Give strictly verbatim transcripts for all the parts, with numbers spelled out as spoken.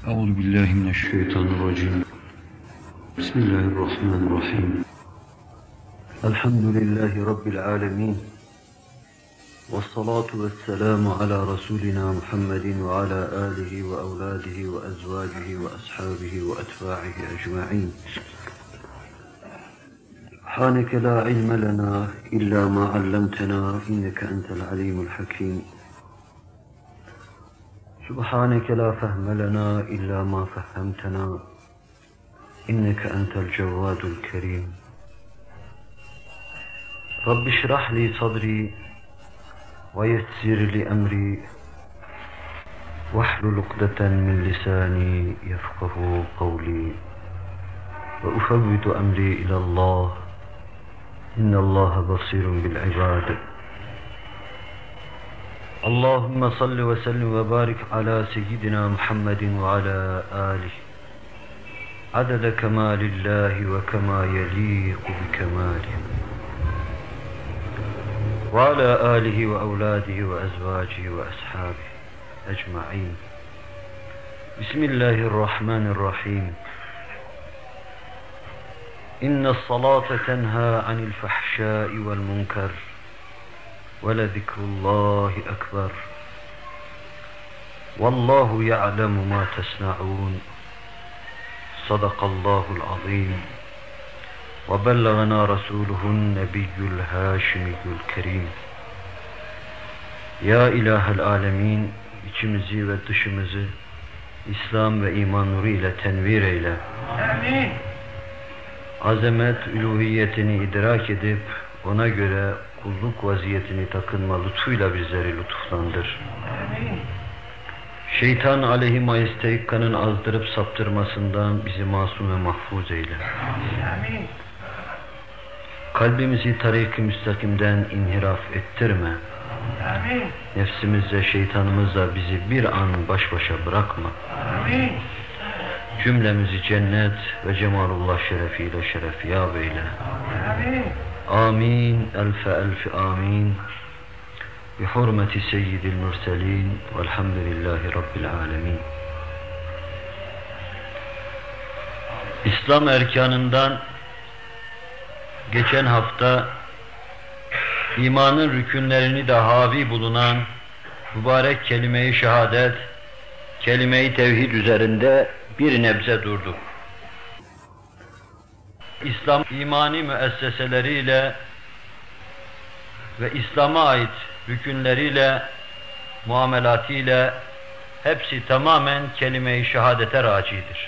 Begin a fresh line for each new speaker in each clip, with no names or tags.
أعوذ بالله من الشيطان الرجيم. بسم الله الرحمن الرحيم. الحمد لله رب العالمين، والصلاة والسلام على رسولنا محمد وعلى آله وأولاده وأزواجه وأصحابه وأتباعه أجمعين. سبحانك لا علم لنا إلا ما علمتنا إنك أنت العليم الحكيم. سبحانك لا فهم لنا إلا ما فهمتنا إنك أنت الجواد الكريم. رب اشرح لي صدري ويسر لي أمري واحلل عقدة من لساني يفقه قولي وأفوض أمري إلى الله إن الله بصير بالعباد. اللهم صل وسلم وبارك على سيدنا محمد وعلى آله عدد كمال الله وكما يليق بكماله وعلى آله وأولاده وأزواجه وأصحابه أجمعين. بسم الله الرحمن الرحيم. إن الصلاة تنهى عن الفحشاء والمنكر ولذكر الله أكبر والله يعلم ما تصنعون. صدق الله العظيم وبلغنا رسوله النبي الهاشمي الكريم. Ya İlahel Alemin, içimizi ve dışımızı İslam ve iman nuru ile tenvir eyle. Amin. Azamet, üluhiyetini idrak edip ona göre kulluk vaziyetini takınma lütfuyla bizleri lütuflandır. Amin. Şeytan aleyhi majesteikkanın azdırıp saptırmasından bizi masum ve mahfuz eyle. Amin. Kalbimizi tarik-i müstakimden inhiraf ettirme. Amin. Nefsimizle, şeytanımızla bizi bir an baş başa bırakma. Amin. Cümlemizi cennet ve cemalullah şerefiyle şerefiyab eyle. Amin. Amin. Elfe elfi amin. Bi hurmeti seyyidil mürselin velhamdülillahi rabbil alemin. İslam erkanından geçen hafta imanın rükünlerini de havi bulunan mübarek kelime-i şehadet, kelime-i tevhid üzerinde bir nebze durduk. İslam imani müesseseleriyle ve İslam'a ait rükünleriyle, muamelatıyla hepsi tamamen kelime-i şehadete racidir.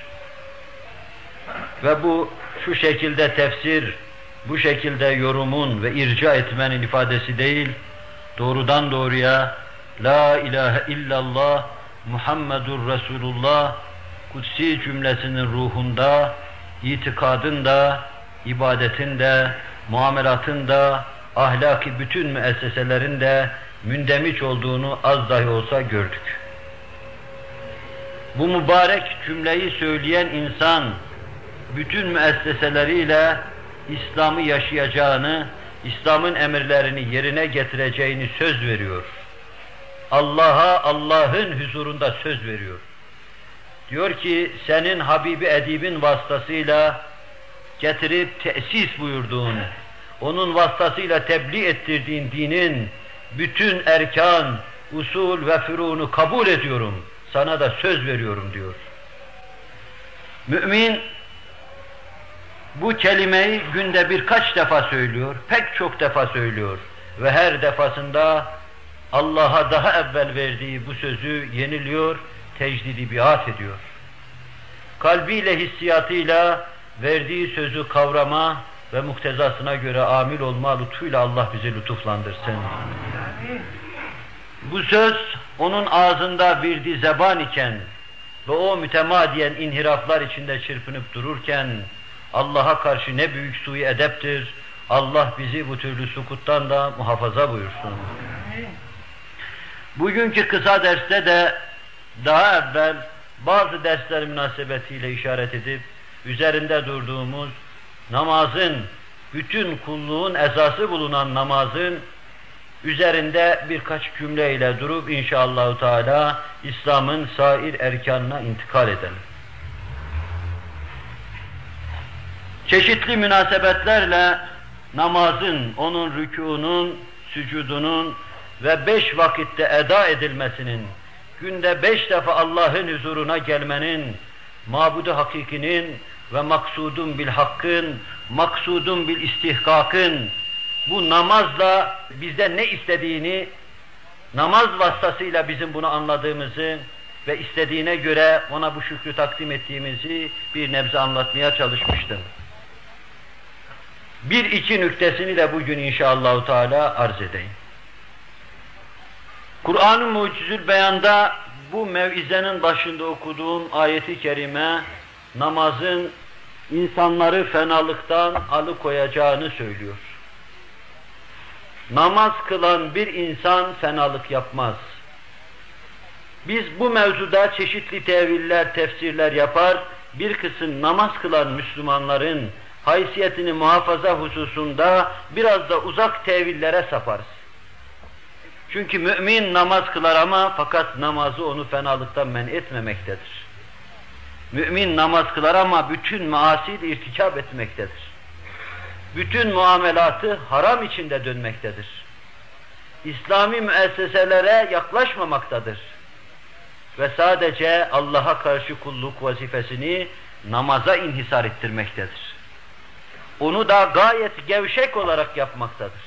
Ve bu şu şekilde tefsir, bu şekilde yorumun ve irca etmenin ifadesi değil, doğrudan doğruya La ilahe illallah Muhammedur Resulullah kutsi cümlesinin ruhunda, itikadın da, ibadetin de, muamelatın da, ahlaki bütün müesseselerin de mündemiş olduğunu az dahi olsa gördük. Bu mübarek cümleyi söyleyen insan, bütün müesseseleriyle İslam'ı yaşayacağını, İslam'ın emirlerini yerine getireceğini söz veriyor. Allah'a, Allah'ın huzurunda söz veriyor. Diyor ki, senin Habibi Edib'in vasıtasıyla getirip tesis buyurduğun, onun vasıtasıyla tebliğ ettirdiğin dinin bütün erkan, usul ve fürûnu kabul ediyorum, sana da söz veriyorum diyor. Mümin, bu kelimeyi günde birkaç defa söylüyor, pek çok defa söylüyor ve her defasında Allah'a daha evvel verdiği bu sözü yeniliyor, tecdidi biat ediyor. Kalbiyle, hissiyatıyla verdiği sözü kavrama ve muktezasına göre amil olma lütfuyla Allah bizi lütuflandırsın. Bu söz onun ağzında bir di zeban iken ve o mütemadiyen inhiraflar içinde çırpınıp dururken Allah'a karşı ne büyük sui edeptir. Allah bizi bu türlü sukuttan da muhafaza buyursun. Bugünkü kısa derste de daha evvel bazı dersler münasebetiyle işaret edip üzerinde durduğumuz namazın, bütün kulluğun esası bulunan namazın üzerinde birkaç cümleyle durup inşallahü teala İslam'ın sair erkanına intikal edelim. Çeşitli münasebetlerle namazın, onun rükûnun, sücudunun ve beş vakitte eda edilmesinin, günde beş defa Allah'ın huzuruna gelmenin, mabudu hakikinin ve maksudun bil hakkın, maksudun bil istihkakın, bu namazla bizden ne istediğini, namaz vasıtasıyla bizim bunu anladığımızı ve istediğine göre ona bu şükrü takdim ettiğimizi bir nebze anlatmaya çalışmıştım. Bir iki nüktesini de bugün inşallahü teala arz edeyim. Kur'an-ı Mucizül Beyan'da bu mev'izenin başında okuduğum ayeti kerime namazın insanları fenalıktan alıkoyacağını söylüyor. Namaz kılan bir insan fenalık yapmaz. Biz bu mevzuda çeşitli teviller, tefsirler yapar, bir kısım namaz kılan Müslümanların haysiyetini muhafaza hususunda biraz da uzak tevillere saparız. Çünkü mümin namaz kılar ama fakat namazı onu fenalıktan men etmemektedir. Mümin namaz kılar ama bütün maasi de irtikap etmektedir. Bütün muamelatı haram içinde dönmektedir. İslami müesseselere yaklaşmamaktadır. Ve sadece Allah'a karşı kulluk vazifesini namaza inhisar ettirmektedir. Onu da gayet gevşek olarak yapmaktadır.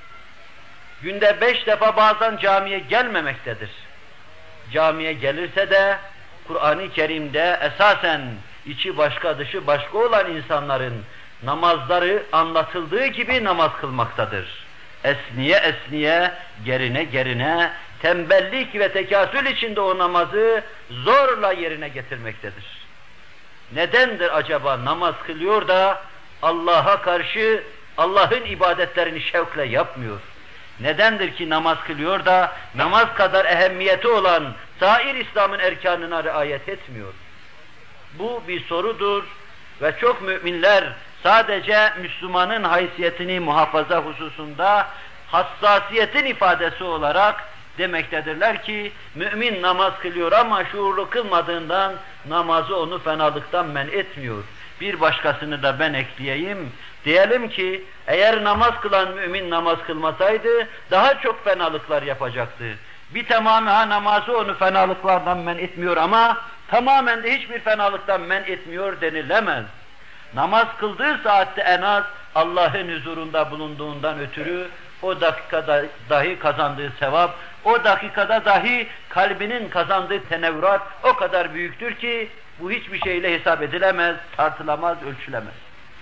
Günde beş defa bazen camiye gelmemektedir. Camiye gelirse de Kur'an-ı Kerim'de esasen içi başka dışı başka olan insanların namazları anlatıldığı gibi namaz kılmaktadır. Esniye esniye, gerine gerine, tembellik ve tekasül içinde o namazı zorla yerine getirmektedir. Nedendir acaba namaz kılıyor da Allah'a karşı Allah'ın ibadetlerini şevkle yapmıyor? Nedendir ki namaz kılıyor da namaz kadar ehemmiyeti olan sair İslam'ın erkanına riayet etmiyor? Bu bir sorudur ve çok müminler sadece Müslümanın haysiyetini muhafaza hususunda hassasiyetin ifadesi olarak demektedirler ki mümin namaz kılıyor ama şuurlu kılmadığından namazı onu fenalıktan men etmiyor. Bir başkasını da ben ekleyeyim. Diyelim ki eğer namaz kılan mümin namaz kılmasaydı daha çok fenalıklar yapacaktı. Bir tamamı ha namazı onu fenalıklardan men etmiyor ama tamamen de hiçbir fenalıktan men etmiyor denilemez. Namaz kıldığı saatte en az Allah'ın huzurunda bulunduğundan ötürü o dakikada dahi kazandığı sevap, o dakikada dahi kalbinin kazandığı tenevvurat o kadar büyüktür ki bu hiçbir şeyle hesap edilemez, tartılamaz, ölçülemez.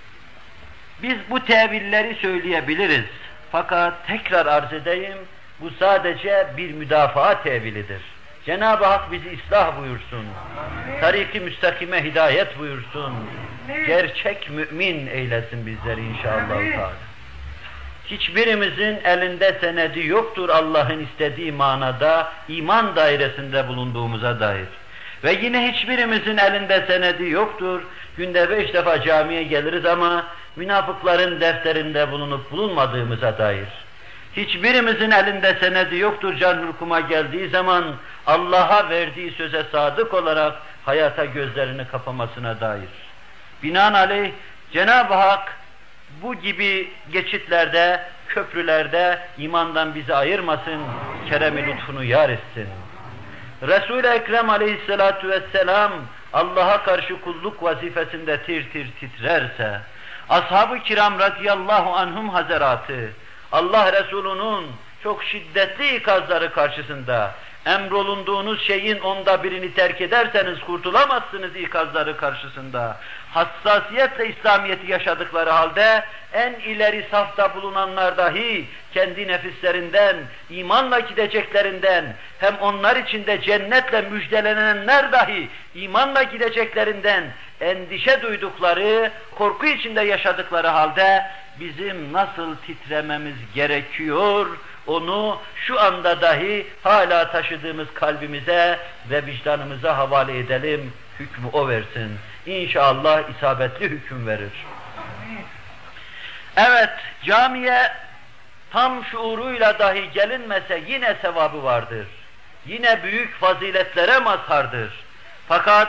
Biz bu tevilleri söyleyebiliriz. Fakat tekrar arz edeyim, bu sadece bir müdafaa tevilidir. Cenab-ı Hak bizi ıslah buyursun. Tarik-i müstakime hidayet buyursun. Gerçek mümin eylesin bizleri inşallah. Hiçbirimizin elinde senedi yoktur Allah'ın istediği manada iman dairesinde bulunduğumuza dair. Ve yine hiçbirimizin elinde senedi yoktur. Günde beş defa camiye geliriz ama münafıkların defterinde bulunup bulunmadığımıza dair. Hiçbirimizin elinde senedi yoktur can hükuma geldiği zaman Allah'a verdiği söze sadık olarak hayata gözlerini kapamasına dair. Binaenaleyh Cenab-ı Hak bu gibi geçitlerde, köprülerde imandan bizi ayırmasın, kerem-i lütfunu yar etsin. Resul-i Ekrem aleyhissalatu vesselam Allah'a karşı kulluk vazifesinde tir tir titrerse, ashab-ı kiram radıyallahu anhum hazaratı, Allah Resulü'nün çok şiddetli ikazları karşısında, emrolunduğunuz şeyin onda birini terk ederseniz kurtulamazsınız ikazları karşısında, hassasiyetle İslamiyet'i yaşadıkları halde, en ileri safta bulunanlar dahi kendi nefislerinden, imanla gideceklerinden, hem onlar içinde cennetle müjdelenenler dahi imanla gideceklerinden endişe duydukları, korku içinde yaşadıkları halde bizim nasıl titrememiz gerekiyor, onu şu anda dahi hala taşıdığımız kalbimize ve vicdanımıza havale edelim, hükmü o versin. İnşallah isabetli hüküm verir. Evet, camiye tam şuuruyla dahi gelinmese yine sevabı vardır. Yine büyük faziletlere mazhardır. Fakat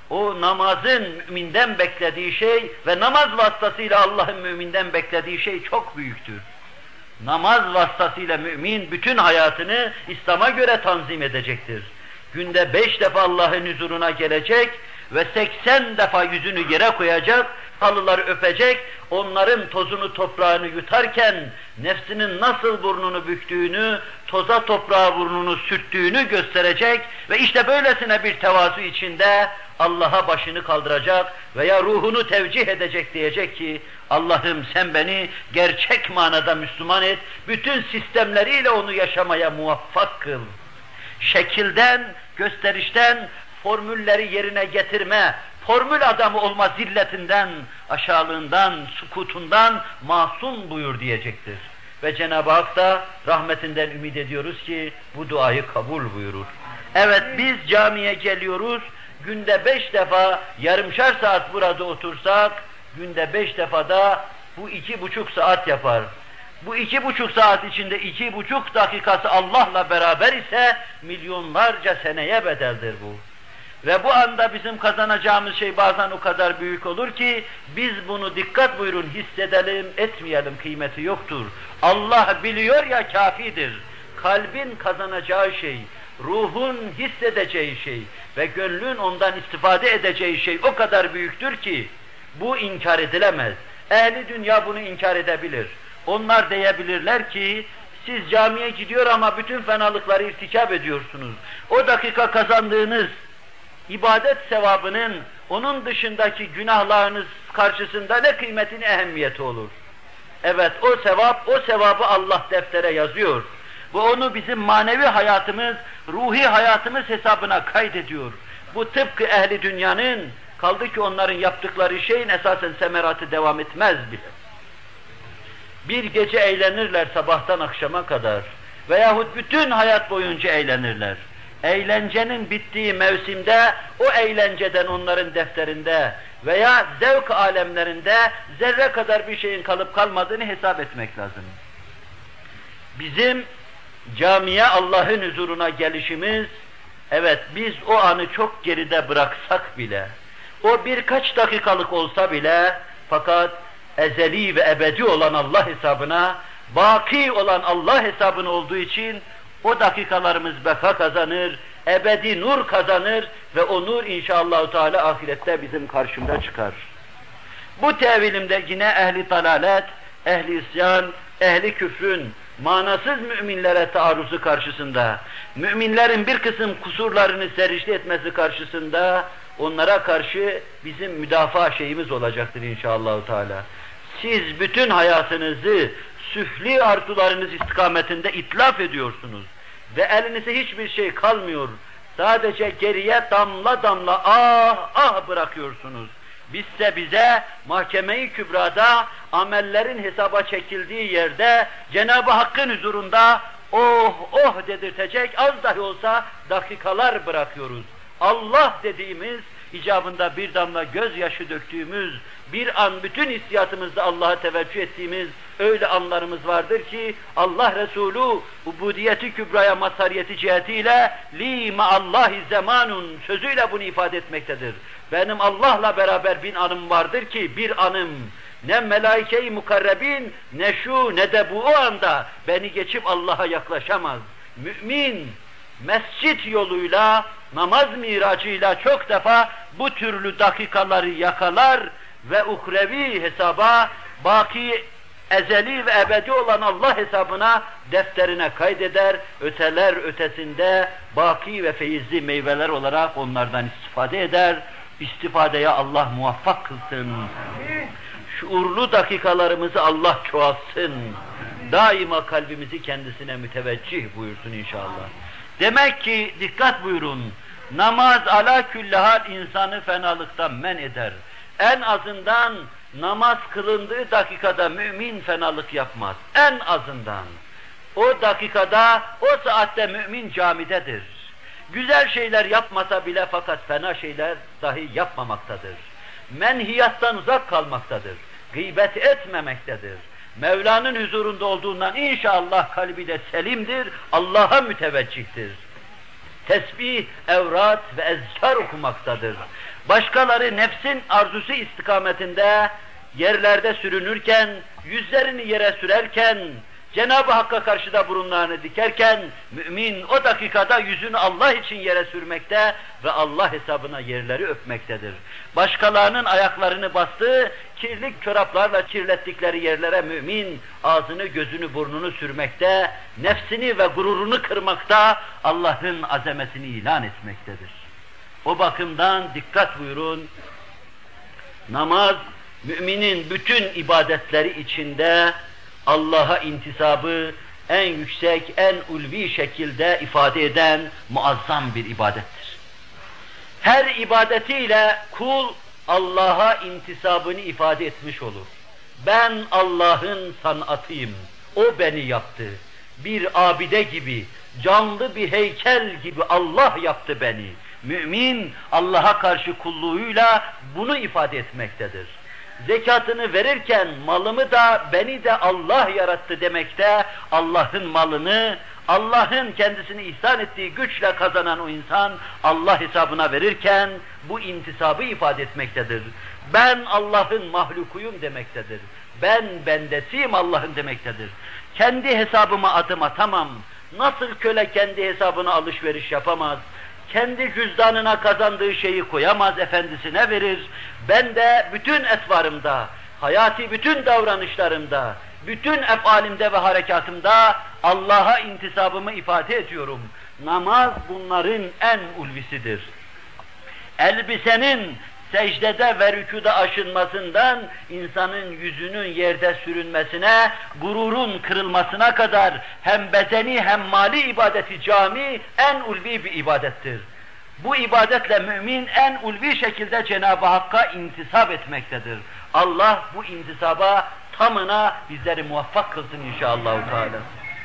o namazın müminden beklediği şey ve namaz vasıtasıyla Allah'ın müminden beklediği şey çok büyüktür. Namaz vasıtasıyla mümin bütün hayatını İslam'a göre tanzim edecektir. Günde beş defa Allah'ın huzuruna gelecek ve seksen defa yüzünü yere koyacak, halıları öpecek, onların tozunu toprağını yutarken nefsinin nasıl burnunu büktüğünü, toza toprağa burnunu sürttüğünü gösterecek ve işte böylesine bir tevazu içinde Allah'a başını kaldıracak veya ruhunu tevcih edecek, diyecek ki Allah'ım sen beni gerçek manada Müslüman et, bütün sistemleriyle onu yaşamaya muvaffak kıl. Şekilden, gösterişten, formülleri yerine getirme, formül adamı olma zilletinden, aşağılığından, sukutundan masum buyur diyecektir. Ve Cenab-ı Hak da rahmetinden ümit ediyoruz ki bu duayı kabul buyurur. Evet, biz camiye geliyoruz, günde beş defa yarımşar saat burada otursak, günde beş defa da bu iki buçuk saat yapar. Bu iki buçuk saat içinde iki buçuk dakikası Allah'la beraber ise milyonlarca seneye bedeldir bu. Ve bu anda bizim kazanacağımız şey bazen o kadar büyük olur ki biz bunu dikkat buyurun hissedelim, etmeyelim, kıymeti yoktur. Allah biliyor ya kafidir. Kalbin kazanacağı şey, ruhun hissedeceği şey ve gönlün ondan istifade edeceği şey o kadar büyüktür ki bu inkar edilemez. Ehli dünya bunu inkar edebilir. Onlar diyebilirler ki siz camiye gidiyor ama bütün fenalıkları irtikap ediyorsunuz. O dakika kazandığınız ibadet sevabının onun dışındaki günahlarınız karşısında ne kıymetin ehemmiyeti olur? Evet, o sevap, o sevabı Allah deftere yazıyor. Bu onu bizim manevi hayatımız, ruhi hayatımız hesabına kaydediyor. Bu tıpkı ehli dünyanın, kaldı ki onların yaptıkları şeyin esasen semeratı devam etmez bile. Bir gece eğlenirler sabahtan akşama kadar veyahut bütün hayat boyunca eğlenirler. Eğlencenin bittiği mevsimde o eğlenceden onların defterinde veya zevk alemlerinde zerre kadar bir şeyin kalıp kalmadığını hesap etmek lazım. Bizim camiye Allah'ın huzuruna gelişimiz, evet biz o anı çok geride bıraksak bile, o birkaç dakikalık olsa bile, fakat ezeli ve ebedi olan Allah hesabına, baki olan Allah hesabına olduğu için o dakikalarımız beka kazanır, ebedi nur kazanır ve o nur inşallah Teala ahirette bizim karşımıza çıkar. Bu tevilimde yine ehli dalalet, ehli isyan, ehli küfrün manasız müminlere taarruzu karşısında, müminlerin bir kısım kusurlarını serişte etmesi karşısında onlara karşı bizim müdafaa şeyimiz olacaktır inşallah Teala. Siz bütün hayatınızı süfli arzularınız istikametinde itlaf ediyorsunuz ve elinize hiçbir şey kalmıyor. Sadece geriye damla damla ah ah bırakıyorsunuz. Bizse bize mahkeme-i kübrada amellerin hesaba çekildiği yerde Cenab-ı Hakk'ın huzurunda oh oh dedirtecek az dahi olsa dakikalar bırakıyoruz. Allah dediğimiz, icabında bir damla gözyaşı döktüğümüz, bir an bütün hissiyatımızda Allah'a teveccüh ettiğimiz öyle anlarımız vardır ki Allah Resulü ubudiyeti kübraya mazhariyeti cihetiyle li ma'allahi zamanun sözüyle bunu ifade etmektedir. Benim Allah'la beraber bin anım vardır ki bir anım ne melaike-i mukarrebin ne şu ne de bu o anda beni geçip Allah'a yaklaşamaz. Mümin mescit yoluyla, namaz miracıyla çok defa bu türlü dakikaları yakalar ve uhrevi hesaba, baki ezeli ve ebedi olan Allah hesabına defterine kaydeder, öteler ötesinde baki ve feyizli meyveler olarak onlardan istifade eder. İstifadeye Allah muvaffak kılsın. Şuurlu dakikalarımızı Allah çoğaltsın. Daima kalbimizi kendisine müteveccih buyursun inşallah. Demek ki dikkat buyurun, namaz ala külli hal insanı fenalıktan men eder. En azından namaz kılındığı dakikada mümin fenalık yapmaz. En azından. O dakikada, o saatte mümin camidedir. Güzel şeyler yapmasa bile fakat fena şeyler dahi yapmamaktadır. Menhiyattan uzak kalmaktadır. Gıybet etmemektedir. Mevla'nın huzurunda olduğundan inşallah kalbi de selimdir, Allah'a müteveccihtir. Tesbih, evrat ve ezkar okumaktadır. Başkaları nefsin arzusu istikametinde yerlerde sürünürken, yüzlerini yere sürerken, Cenab-ı Hakk'a karşı da burunlarını dikerken, mümin o dakikada yüzünü Allah için yere sürmekte ve Allah hesabına yerleri öpmektedir. Başkalarının ayaklarını bastığı, kirli çoraplarla kirlettikleri yerlere mümin ağzını, gözünü, burnunu sürmekte, nefsini ve gururunu kırmakta, Allah'ın azametini ilan etmektedir. O bakımdan dikkat buyurun, namaz, müminin bütün ibadetleri içinde Allah'a intisabı en yüksek, en ulvi şekilde ifade eden muazzam bir ibadettir. Her ibadetiyle kul Allah'a intisabını ifade etmiş olur. Ben Allah'ın sanatıyım, o beni yaptı. Bir abide gibi, canlı bir heykel gibi Allah yaptı beni. Mümin Allah'a karşı kulluğuyla bunu ifade etmektedir. Zekatını verirken malımı da beni de Allah yarattı demekte, Allah'ın malını, Allah'ın kendisini ihsan ettiği güçle kazanan o insan Allah hesabına verirken bu intisabı ifade etmektedir. Ben Allah'ın mahlukuyum demektedir. Ben bendesiyim Allah'ın demektedir. Kendi hesabıma adım atamam. Nasıl köle kendi hesabına alışveriş yapamaz? Kendi cüzdanına kazandığı şeyi koyamaz, efendisine verir. Ben de bütün etvarımda, hayati bütün davranışlarımda, bütün efalimde ve harekatımda Allah'a intisabımı ifade ediyorum. Namaz bunların en ulvisidir. Elbisenin secdede ve rükûda aşınmasından, insanın yüzünün yerde sürünmesine, gururun kırılmasına kadar hem bedeni hem mali ibadeti cami en ulvi bir ibadettir. Bu ibadetle mümin en ulvi şekilde Cenab-ı Hakk'a intisap etmektedir. Allah bu intisaba tamına bizleri muvaffak kılsın inşallah. Teala.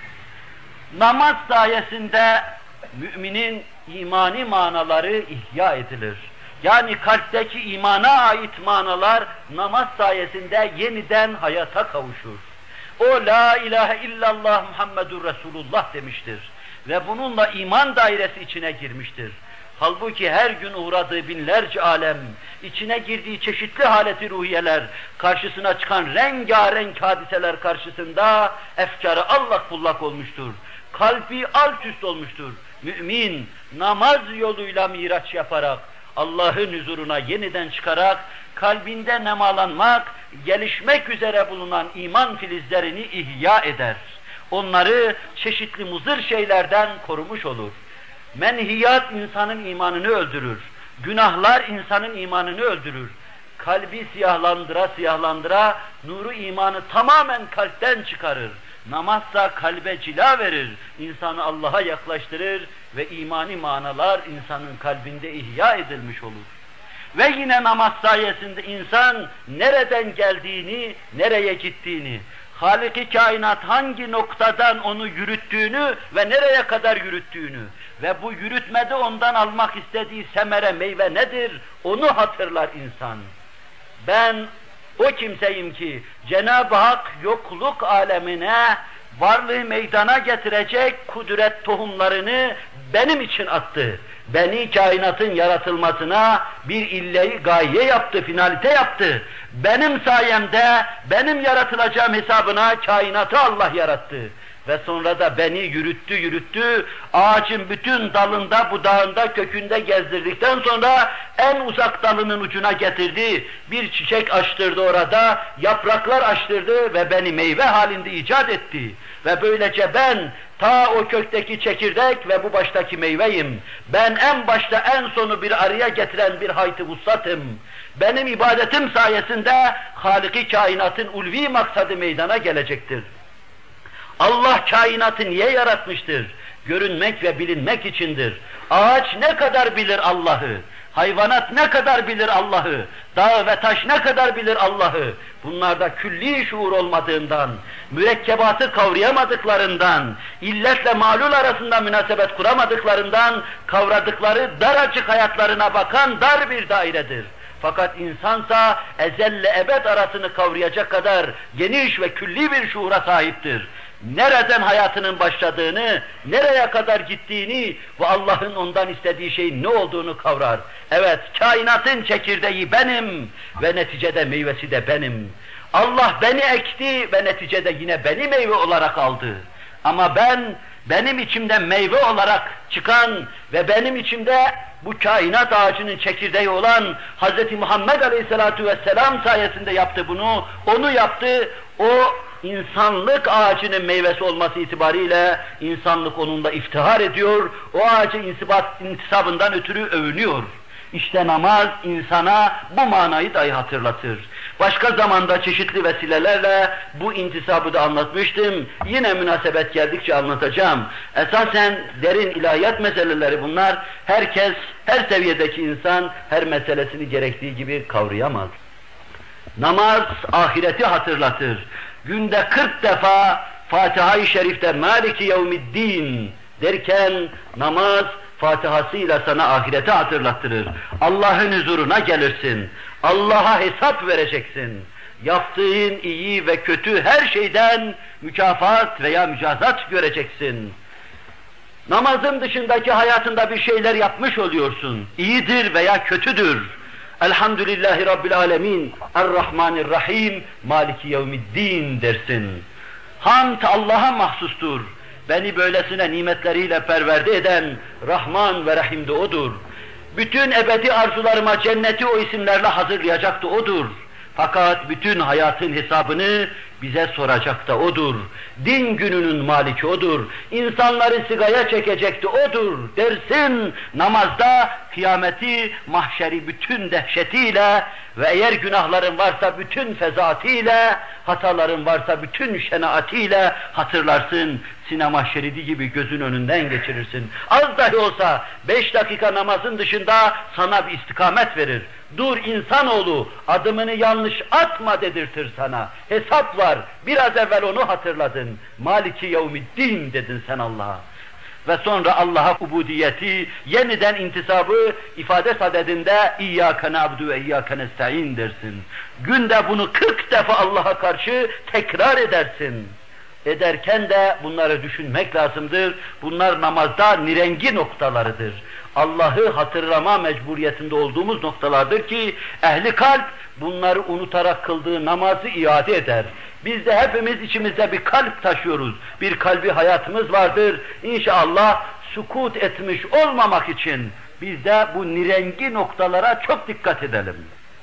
Namaz sayesinde müminin imani manaları ihya edilir. Yani kalpteki imana ait manalar namaz sayesinde yeniden hayata kavuşur. O la ilahe illallah Muhammedur Resulullah demiştir. Ve bununla iman dairesi içine girmiştir. Halbuki her gün uğradığı binlerce alem, içine girdiği çeşitli haleti ruhiyeler, karşısına çıkan rengarenk hadiseler karşısında efkarı allak bullak olmuştur. Kalbi alt üst olmuştur. Mümin namaz yoluyla miraç yaparak, Allah'ın huzuruna yeniden çıkarak, kalbinde nemalanmak, gelişmek üzere bulunan iman filizlerini ihya eder. Onları çeşitli muzır şeylerden korumuş olur. Menhiyat insanın imanını öldürür. Günahlar insanın imanını öldürür. Kalbi siyahlandıra siyahlandıra nuru imanı tamamen kalpten çıkarır. Namazsa kalbe cila verir, insanı Allah'a yaklaştırır ve imani manalar insanın kalbinde ihya edilmiş olur. Ve yine namaz sayesinde insan nereden geldiğini, nereye gittiğini, Halik-i kainat hangi noktadan onu yürüttüğünü ve nereye kadar yürüttüğünü ve bu yürütmede ondan almak istediği semere, meyve nedir, onu hatırlar insan. Ben o kimseyim ki Cenab-ı Hak yokluk alemine varlığı meydana getirecek kudret tohumlarını benim için attı. Beni kainatın yaratılmasına bir illeyi gaye yaptı, finalite yaptı. Benim sayemde, benim yaratılacağım hesabına kainatı Allah yarattı. Ve sonra da beni yürüttü, yürüttü, ağacın bütün dalında, budağında, kökünde gezdirdikten sonra en uzak dalının ucuna getirdi, bir çiçek açtırdı orada, yapraklar açtırdı ve beni meyve halinde icat etti. Ve böylece ben, ta o kökteki çekirdek ve bu baştaki meyveyim. Ben en başta en sonu bir araya getiren bir hayt-ı vussatım. Benim ibadetim sayesinde Halik-i kainatın ulvi maksadı meydana gelecektir. Allah kainatı niye yaratmıştır? Görünmek ve bilinmek içindir. Ağaç ne kadar bilir Allah'ı? Hayvanat ne kadar bilir Allah'ı? Dağ ve taş ne kadar bilir Allah'ı? Bunlarda külli şuur olmadığından, mürekkebatı kavrayamadıklarından, illetle malul arasında münasebet kuramadıklarından, kavradıkları daracık hayatlarına bakan dar bir dairedir. Fakat insansa ezelle ebed arasını kavrayacak kadar geniş ve külli bir şuura sahiptir. Nereden hayatının başladığını, nereye kadar gittiğini ve Allah'ın ondan istediği şeyin ne olduğunu kavrar. Evet, kainatın çekirdeği benim ve neticede meyvesi de benim. Allah beni ekti ve neticede yine beni meyve olarak aldı. Ama ben, benim içimden meyve olarak çıkan ve benim içimde bu kainat ağacının çekirdeği olan Hz. Muhammed Aleyhisselatü Vesselam sayesinde yaptı bunu, onu yaptı, o insanlık ağacının meyvesi olması itibariyle insanlık onunla iftihar ediyor, o ağacın insibat, intisabından ötürü övünüyor. İşte namaz insana bu manayı dahi hatırlatır. Başka zamanda çeşitli vesilelerle bu intisabı da anlatmıştım. Yine münasebet geldikçe anlatacağım. Esasen derin ilahiyat meseleleri bunlar. Herkes, her seviyedeki insan her meselesini gerektiği gibi kavrayamaz. Namaz ahireti hatırlatır. Günde kırk defa Fatiha-i Şerif'te Maliki Yevmiddin derken namaz Fatihasıyla sana ahireti hatırlattırır. Allah'ın huzuruna gelirsin. Allah'a hesap vereceksin. Yaptığın iyi ve kötü her şeyden mükafat veya mücazat göreceksin. Namazın dışındaki hayatında bir şeyler yapmış oluyorsun. İyidir veya kötüdür. Elhamdülillahi Rabbil Alemin, Errahmanirrahim, Maliki Yevmiddin dersin. Hamd Allah'a mahsustur. Beni böylesine nimetleriyle perverde eden Rahman ve Rahim de O'dur. Bütün ebedi arzularıma cenneti o isimlerle hazırlayacak da O'dur. Fakat bütün hayatın hesabını bize soracak da O'dur. Din gününün maliki O'dur. İnsanları sigaya çekecek de O'dur dersin. Namazda kıyameti, mahşeri bütün dehşetiyle ve eğer günahların varsa bütün fezatiyle, hataların varsa bütün şenaatiyle hatırlarsın. Sinema şeridi gibi gözün önünden geçirirsin. Az dahi olsa beş dakika namazın dışında sana bir istikamet verir. Dur insanoğlu, adımını yanlış atma dedirtir sana. Hesap var, biraz evvel onu hatırladın. Maliki Yevmiddin dedin sen Allah'a. Ve sonra Allah'a ubudiyeti, yeniden intisabı ifade sadedinde İyyâke na'budu ve İyyâke nestaîn dersin. Günde bunu kırk defa Allah'a karşı tekrar edersin. Ederken de bunları düşünmek lazımdır. Bunlar namazda nirengi noktalarıdır. Allah'ı hatırlama mecburiyetinde olduğumuz noktalardır ki ehli kalp bunları unutarak kıldığı namazı iade eder. Biz de hepimiz içimizde bir kalp taşıyoruz. Bir kalbi hayatımız vardır. İnşallah sukut etmiş olmamak için biz de bu nirengi noktalara çok dikkat edelim.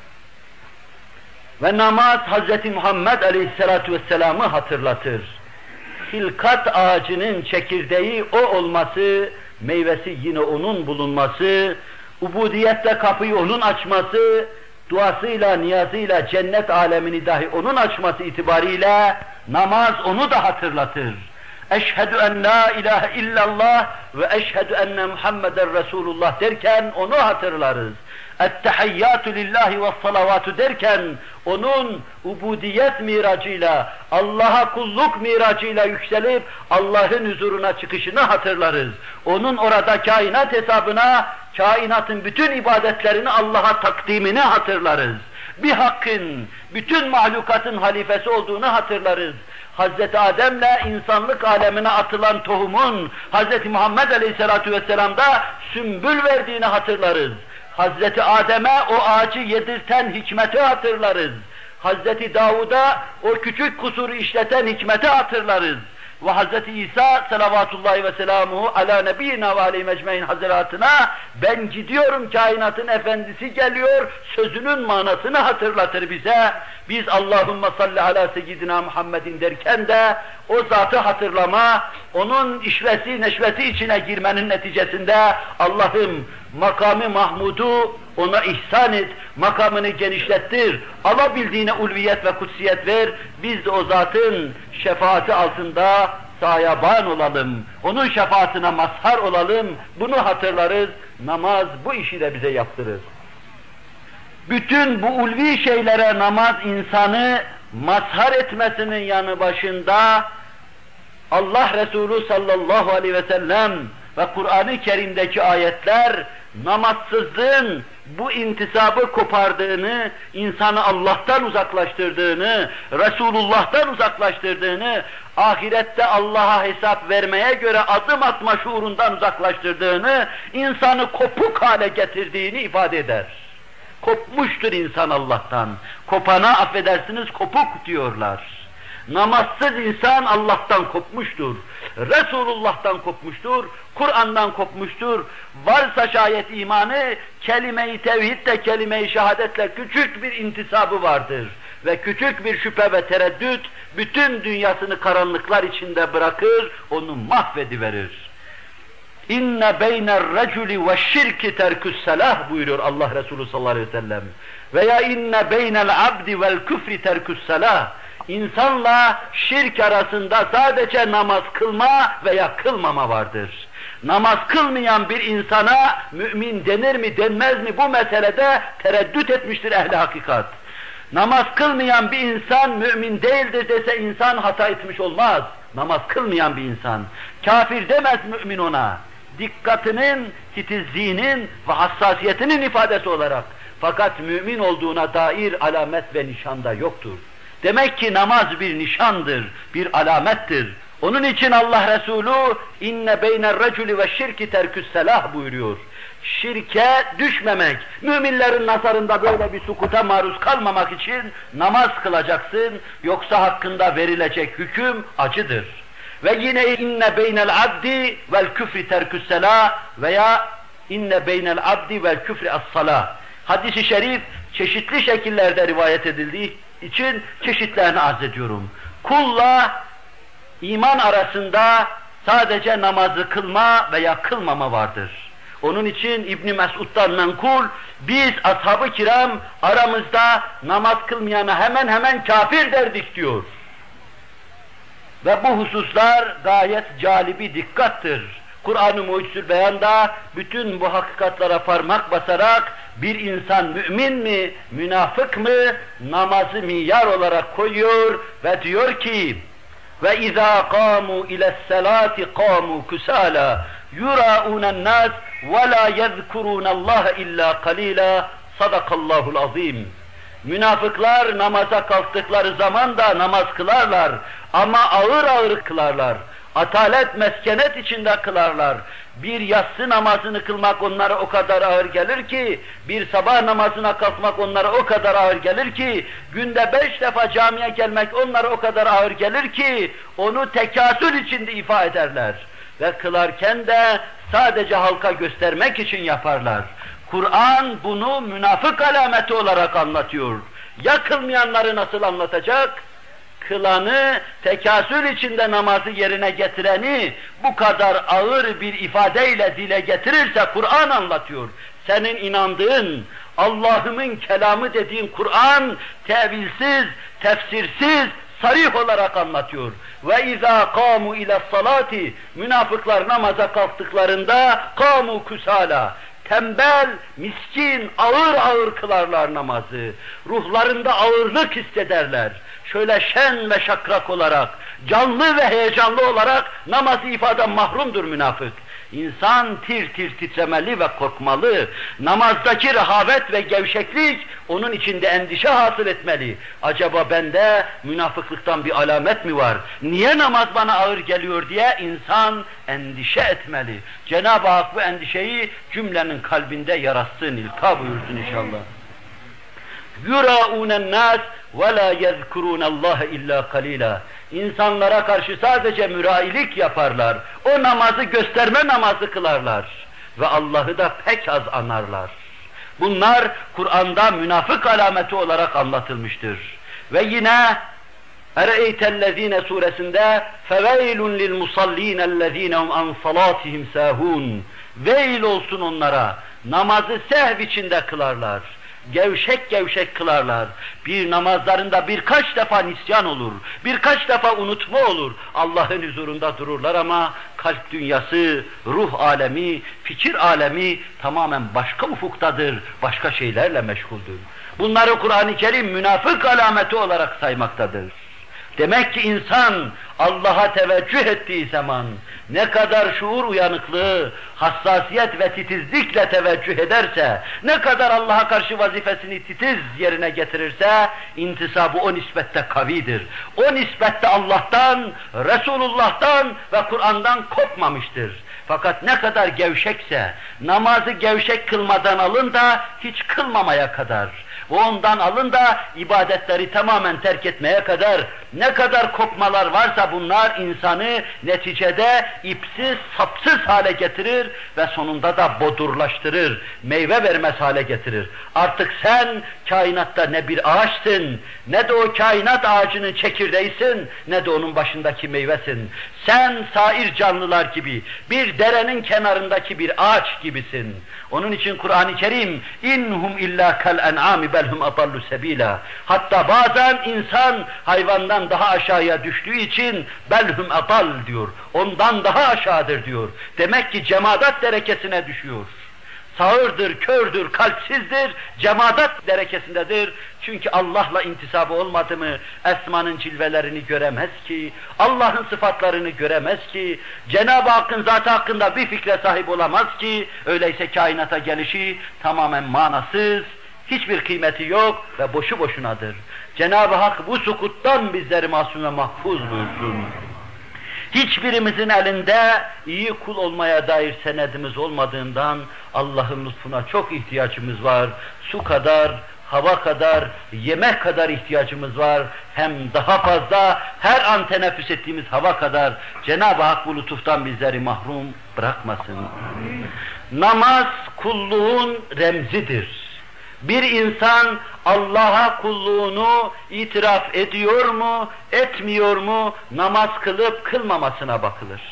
Ve namaz Hz. Muhammed Aleyhisselatü Vesselam'ı hatırlatır. Hilkat ağacının çekirdeği o olması, meyvesi yine onun bulunması, ubudiyette kapıyı onun açması, duasıyla, niyazıyla cennet alemini dahi onun açması itibariyle namaz onu da hatırlatır. Eşhedü en la ilahe illallah ve eşhedü enne Muhammeden Resulullah derken onu hatırlarız. Ettehiyyatü lillahi ve salavatü derken onun ubudiyet miracıyla, Allah'a kulluk miracıyla yükselip Allah'ın huzuruna çıkışını hatırlarız. Onun orada kainat hesabına, kainatın bütün ibadetlerini Allah'a takdimini hatırlarız. Bir hakkın, bütün mahlukatın halifesi olduğunu hatırlarız. Hazreti Adem'le insanlık alemine atılan tohumun Hazreti Muhammed Aleyhisselatü Vesselam'da sümbül verdiğini hatırlarız. Hazreti Adem'e o ağacı yedirten hikmeti hatırlarız. Hazreti Davud'a o küçük kusuru işleten hikmeti hatırlarız. Ve Hazreti İsa salavatullahi ve selamuhu ala nebiyyina ve aleyhi mecmein hazaratına ben gidiyorum kainatın efendisi geliyor sözünün manasını hatırlatır bize. Biz Allahümme salli ala seyyidina Muhammedin derken de o zatı hatırlama, onun işvesi neşveti içine girmenin neticesinde Allah'ım makamı Mahmud'u ona ihsan et, makamını genişlettir, alabildiğine ulviyet ve kutsiyet ver, biz de o zatın şefaati altında sayaban olalım, onun şefaatine mazhar olalım, bunu hatırlarız, namaz bu işi de bize yaptırır. Bütün bu ulvi şeylere namaz insanı mazhar etmesinin yanı başında Allah Resulü sallallahu aleyhi ve sellem ve Kur'an-ı Kerim'deki ayetler namazsızlığın bu intisabı kopardığını, insanı Allah'tan uzaklaştırdığını, Resulullah'tan uzaklaştırdığını, ahirette Allah'a hesap vermeye göre adım atma şuurundan uzaklaştırdığını, insanı kopuk hale getirdiğini ifade eder. Kopmuştur insan Allah'tan. Kopana affedersiniz kopuk diyorlar. Namazsız insan Allah'tan kopmuştur. Resulullah'tan kopmuştur. Kur'an'dan kopmuştur. Varsa şayet imanı, kelime-i tevhidle, kelime-i şehadetle küçük bir intisabı vardır. Ve küçük bir şüphe ve tereddüt, bütün dünyasını karanlıklar içinde bırakır, onu mahvediverir. İnne beyner reculi ve şirki terkü's selah buyuruyor Allah Resulü sallallahu aleyhi ve sellem. Veya inne beynel abdi vel küfri terkü's selah. İnsanla şirk arasında sadece namaz kılma veya kılmama vardır. Namaz kılmayan bir insana mümin denir mi denmez mi bu meselede tereddüt etmiştir ehli hakikat. Namaz kılmayan bir insan mümin değildir dese insan hata etmiş olmaz. Namaz kılmayan bir insan. Kafir demez mümin ona. Dikkatinin, titizliğinin ve hassasiyetinin ifadesi olarak. Fakat mümin olduğuna dair alamet ve nişan da yoktur. Demek ki namaz bir nişandır, bir alamettir. Onun için Allah Resulü inne beyner reculi ve şirki terkü's selah buyuruyor. Şirke düşmemek, müminlerin nazarında böyle bir sukuta maruz kalmamak için namaz kılacaksın, yoksa hakkında verilecek hüküm acıdır. Ve yine inne beynel abdi vel küfri terkü's selah veya inne beynel abdi vel küfri as-salah. Hadis-i şerif çeşitli şekillerde rivayet edildiği için çeşitlerini arz ediyorum. Kulla iman arasında sadece namazı kılma veya kılmama vardır. Onun için İbn Mesud'dan menkul, biz ashab-ı kiram aramızda namaz kılmayana hemen hemen kafir derdik diyor. Ve bu hususlar gayet calibi dikkattır. Kur'an-ı Mucizül Beyan'da bütün bu hakikatlara parmak basarak bir insan mümin mi, münafık mı namazı miyar olarak koyuyor ve diyor ki ve izâ kâmû ile's-selâti kâmû kusâlâ yurâûnen nâs ve lâ yezkurûnallâhe illâ kalîlâ sadakallâhul azîm. Münafıklar namaza kalktıkları zaman da namaz kılarlar ama ağır ağır kılarlar. Atalet, meskenet içinde kılarlar. Bir yatsı namazını kılmak onlara o kadar ağır gelir ki, bir sabah namazına kalkmak onlara o kadar ağır gelir ki, günde beş defa camiye gelmek onlara o kadar ağır gelir ki, onu tekasül içinde ifa ederler. Ve kılarken de sadece halka göstermek için yaparlar. Kur'an bunu münafık alameti olarak anlatıyor. Ya kılmayanları nasıl anlatacak? Kılanı, tekasül içinde namazı yerine getireni bu kadar ağır bir ifadeyle dile getirirse Kur'an anlatıyor. Senin inandığın, Allah'ımın kelamı dediğin Kur'an, tevilsiz, tefsirsiz, sarih olarak anlatıyor. Ve izâ kâmû ile's-salâti, münafıklar namaza kalktıklarında kâmû kusâlâ, tembel, miskin, ağır ağır kılarlar namazı. Ruhlarında ağırlık hissederler. Şöyle şen ve şakrak olarak, canlı ve heyecanlı olarak namazı ifade mahrumdur münafık. İnsan tir tir titremeli ve korkmalı. Namazdaki rehavet ve gevşeklik onun içinde endişe hasıl etmeli. Acaba bende münafıklıktan bir alamet mi var? Niye namaz bana ağır geliyor diye insan endişe etmeli. Cenab-ı Hak bu endişeyi cümlenin kalbinde yaratsın, ilka buyursun inşallah. يُرَاءُونَ النَّاسِ وَلَا يَذْكُرُونَ اللّٰهَ اِلَّا قَلِيلًا. İnsanlara karşı sadece mürailik yaparlar. O namazı gösterme namazı kılarlar. Ve Allah'ı da pek az anarlar. Bunlar Kur'an'da münafık alameti olarak anlatılmıştır. Ve yine اَرَئَيْتَ الَّذ۪ينَ suresinde فَوَيْلٌ لِلْمُصَلِّينَ الَّذ۪ينَ هُمْ عَنْ صَلَاتِهِمْ سَاهُونَ. Veil olsun onlara, namazı sehv içinde kılarlar. Gevşek gevşek kılarlar. Bir namazlarında birkaç defa nisyan olur, birkaç defa unutma olur. Allah'ın huzurunda dururlar ama kalp dünyası, ruh alemi, fikir alemi tamamen başka ufuktadır, başka şeylerle meşguldür. Bunları Kur'an-ı Kerim münafık alameti olarak saymaktadır. Demek ki insan Allah'a teveccüh ettiği zaman ne kadar şuur uyanıklığı, hassasiyet ve titizlikle teveccüh ederse, ne kadar Allah'a karşı vazifesini titiz yerine getirirse, intisabı o nispette kavidir. O nispette Allah'tan, Resulullah'tan ve Kur'an'dan kopmamıştır. Fakat ne kadar gevşekse, namazı gevşek kılmadan alın da hiç kılmamaya kadar, ve ondan alın da ibadetleri tamamen terk etmeye kadar, ne kadar kopmalar varsa bunlar insanı neticede ipsiz, sapsız hale getirir ve sonunda da bodurlaştırır, meyve vermez hale getirir. Artık sen kainatta ne bir ağaçsın, ne de o kainat ağacının çekirdeğisin, ne de onun başındaki meyvesin. Sen sair canlılar gibi, bir derenin kenarındaki bir ağaç gibisin. Onun için Kur'an-ı Kerim inhum illa kal en'ami belhum adallu sebila. Hatta bazen insan hayvandan daha aşağıya düştüğü için belhum adal diyor. Ondan daha aşağıdır diyor. Demek ki cemaat derekesine düşüyor. Sağırdır, kördür, kalpsizdir, cemaat derekesindedir. Çünkü Allah'la intisabı olmadı mı, esmanın cilvelerini göremez ki, Allah'ın sıfatlarını göremez ki, Cenab-ı Hakk'ın zatı hakkında bir fikre sahip olamaz ki, öyleyse kainata gelişi tamamen manasız, hiçbir kıymeti yok ve boşu boşunadır. Cenab-ı Hak bu sukuttan bizleri masum ve mahfuz buyursun. Hiçbirimizin elinde iyi kul olmaya dair senedimiz olmadığından Allah'ın lütfuna çok ihtiyacımız var. Su kadar, hava kadar, yemek kadar ihtiyacımız var. Hem daha fazla her an teneffüs ettiğimiz hava kadar Cenab-ı Hak bu lütuftan bizleri mahrum bırakmasın. Namaz kulluğun remzidir. Bir insan Allah'a kulluğunu itiraf ediyor mu, etmiyor mu, namaz kılıp kılmamasına bakılır.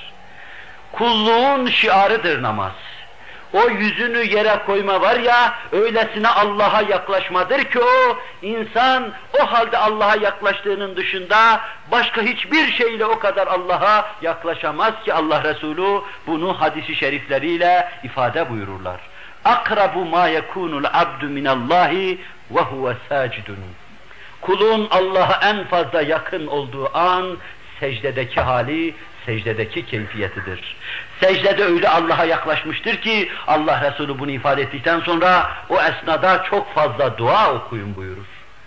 Kulluğun şiarıdır namaz. O yüzünü yere koyma var ya, öylesine Allah'a yaklaşmadır ki o, insan o halde Allah'a yaklaştığının dışında başka hiçbir şeyle o kadar Allah'a yaklaşamaz ki Allah Resulü bunu hadis-i şerifleriyle ifade buyururlar. akrabu ma yekunul abdu minallahi ve huve sacidun. Kulun Allah'a en fazla yakın olduğu an secdedeki hali, secdedeki keyfiyetidir. Secdede öyle Allah'a yaklaşmıştır ki Allah Resulü bunu ifade ettikten sonra o esnada çok fazla dua okuyun buyurur.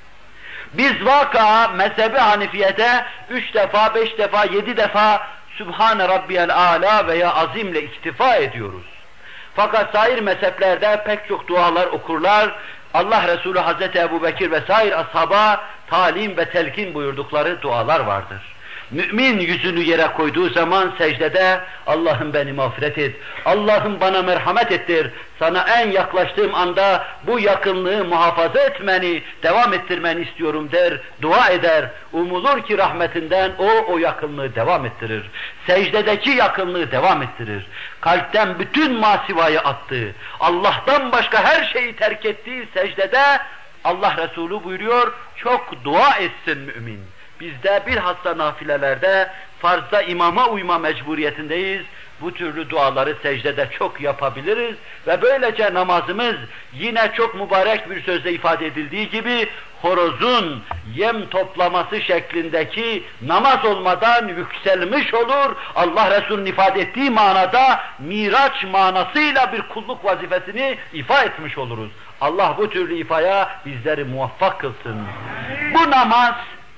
Biz vaka mezhebi Hanifiye'de üç defa, beş defa, yedi defa Sübhane Rabbiyel Âlâ veya Azim'le iktifa ediyoruz. Fakat sair mezheplerde pek çok dualar okurlar. Allah Resulü Hazreti Ebubekir ve sair ashaba talim ve telkin buyurdukları dualar vardır. Mümin yüzünü yere koyduğu zaman secdede Allah'ım beni mağfiret et, Allah'ım bana merhamet ettir, sana en yaklaştığım anda bu yakınlığı muhafaza etmeni, devam ettirmeni istiyorum der, dua eder. Umulur ki rahmetinden o, o yakınlığı devam ettirir. Secdedeki yakınlığı devam ettirir. Kalpten bütün masivayı attığı, Allah'tan başka her şeyi terk ettiği secdede Allah Resulü buyuruyor, çok dua etsin mümin. Biz de bilhassa nafilelerde farzda imama uyma mecburiyetindeyiz. Bu türlü duaları secdede çok yapabiliriz ve böylece namazımız yine çok mübarek bir sözle ifade edildiği gibi horozun yem toplaması şeklindeki namaz olmadan yükselmiş olur. Allah Resulü'nün ifade ettiği manada miraç manasıyla bir kulluk vazifesini ifa etmiş oluruz. Allah bu türlü ifaya bizleri muvaffak kılsın. Bu namaz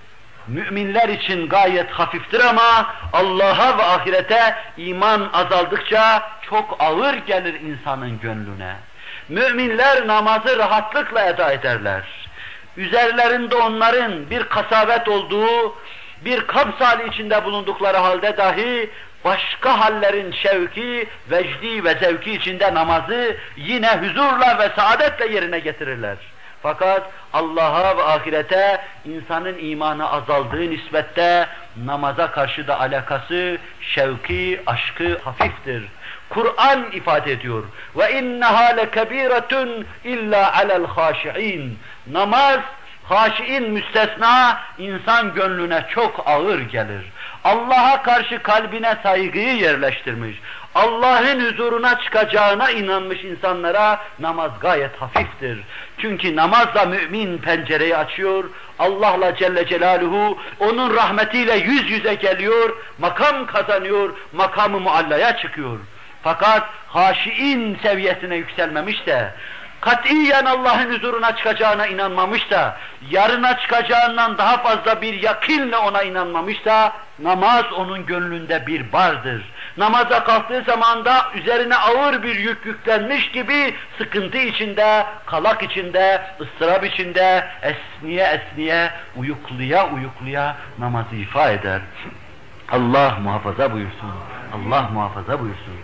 müminler için gayet hafiftir ama Allah'a ve ahirete iman azaldıkça çok ağır gelir insanın gönlüne. Müminler namazı rahatlıkla eda ederler. Üzerlerinde onların bir kasavet olduğu, bir kabz hali içinde bulundukları halde dahi başka hallerin şevki, vecdi ve zevki içinde namazı yine huzurla ve saadetle yerine getirirler. Fakat Allah'a ve ahirete insanın imanı azaldığı nispette namaza karşı da alakası, şevki, aşkı hafiftir. Kur'an ifade ediyor. Ve inneha lekebiretun illa alel haşiin. Namaz haşiin müstesna insan gönlüne çok ağır gelir. Allah'a karşı kalbine saygıyı yerleştirmiş. Allah'ın huzuruna çıkacağına inanmış insanlara namaz gayet hafiftir. Çünkü namazla mümin pencereyi açıyor, Allah'la Celle Celaluhu onun rahmetiyle yüz yüze geliyor, makam kazanıyor, makamı muallaya çıkıyor. Fakat haşiin seviyesine yükselmemiş de, katiyen Allah'ın huzuruna çıkacağına inanmamış da, yarına çıkacağından daha fazla bir yakinle ona inanmamış da, namaz onun gönlünde bir bardır. Namaza kalktığı zamanda üzerine ağır bir yük yüklenmiş gibi sıkıntı içinde, kalak içinde, ıstırap içinde, esniye esniye, uyukluya uyukluya namazı ifa eder. Allah muhafaza buyursun, Allah muhafaza buyursun.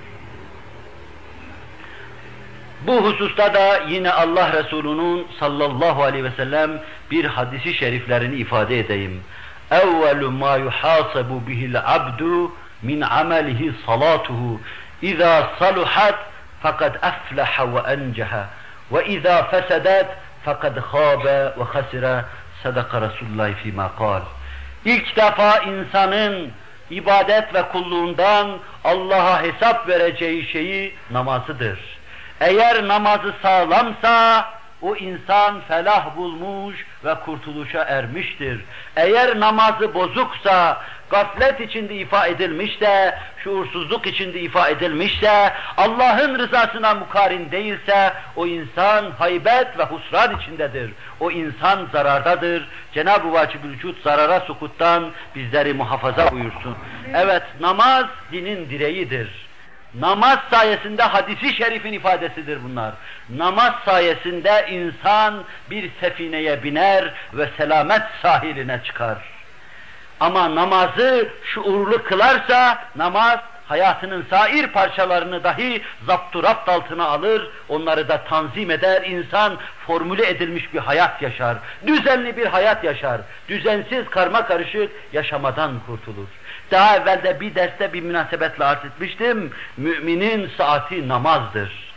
Bu hususta da yine Allah Resulü'nün sallallahu aleyhi ve sellem bir hadisi şeriflerini ifade edeyim. اَوَّلُ مَا يُحَاسَبُ بِهِ الْعَبْدُ مِنْ عَمَلِهِ صَلَاتُهُ اِذَا صَلُحَتْ فَقَدْ اَفْلَحَ وَاَنْجَحَ وَاِذَا فَسَدَتْ فَقَدْ خَابَ وَخَسِرَ صَدَقَ رَسُولُ اللّٰهِ فِي مَا قَالَ. İlk defa insanın ibadet ve kulluğundan Allah'a hesap vereceği şeyi namazıdır. Eğer namazı sağlamsa, o insan felah bulmuş ve kurtuluşa ermiştir. Eğer namazı bozuksa, gaflet içinde ifa edilmiş de, şuursuzluk içinde ifa edilmiş de, Allah'ın rızasına mukarin değilse, o insan haybet ve husran içindedir. O insan zarardadır. Cenab-ı Vacib-ül Vücud zarara sukuttan bizleri muhafaza buyursun. Evet, namaz dinin direğidir. Namaz sayesinde hadisi şerifin ifadesidir bunlar. Namaz sayesinde insan bir sefineye biner ve selamet sahiline çıkar. Ama namazı şuurlu kılarsa namaz hayatının sair parçalarını dahi zapturapt altına alır, onları da tanzim eder, insan formüle edilmiş bir hayat yaşar, düzenli bir hayat yaşar, düzensiz karma karışık yaşamadan kurtulur. Daha evvelde bir derste bir münasebetle arz etmiştim, müminin saati namazdır.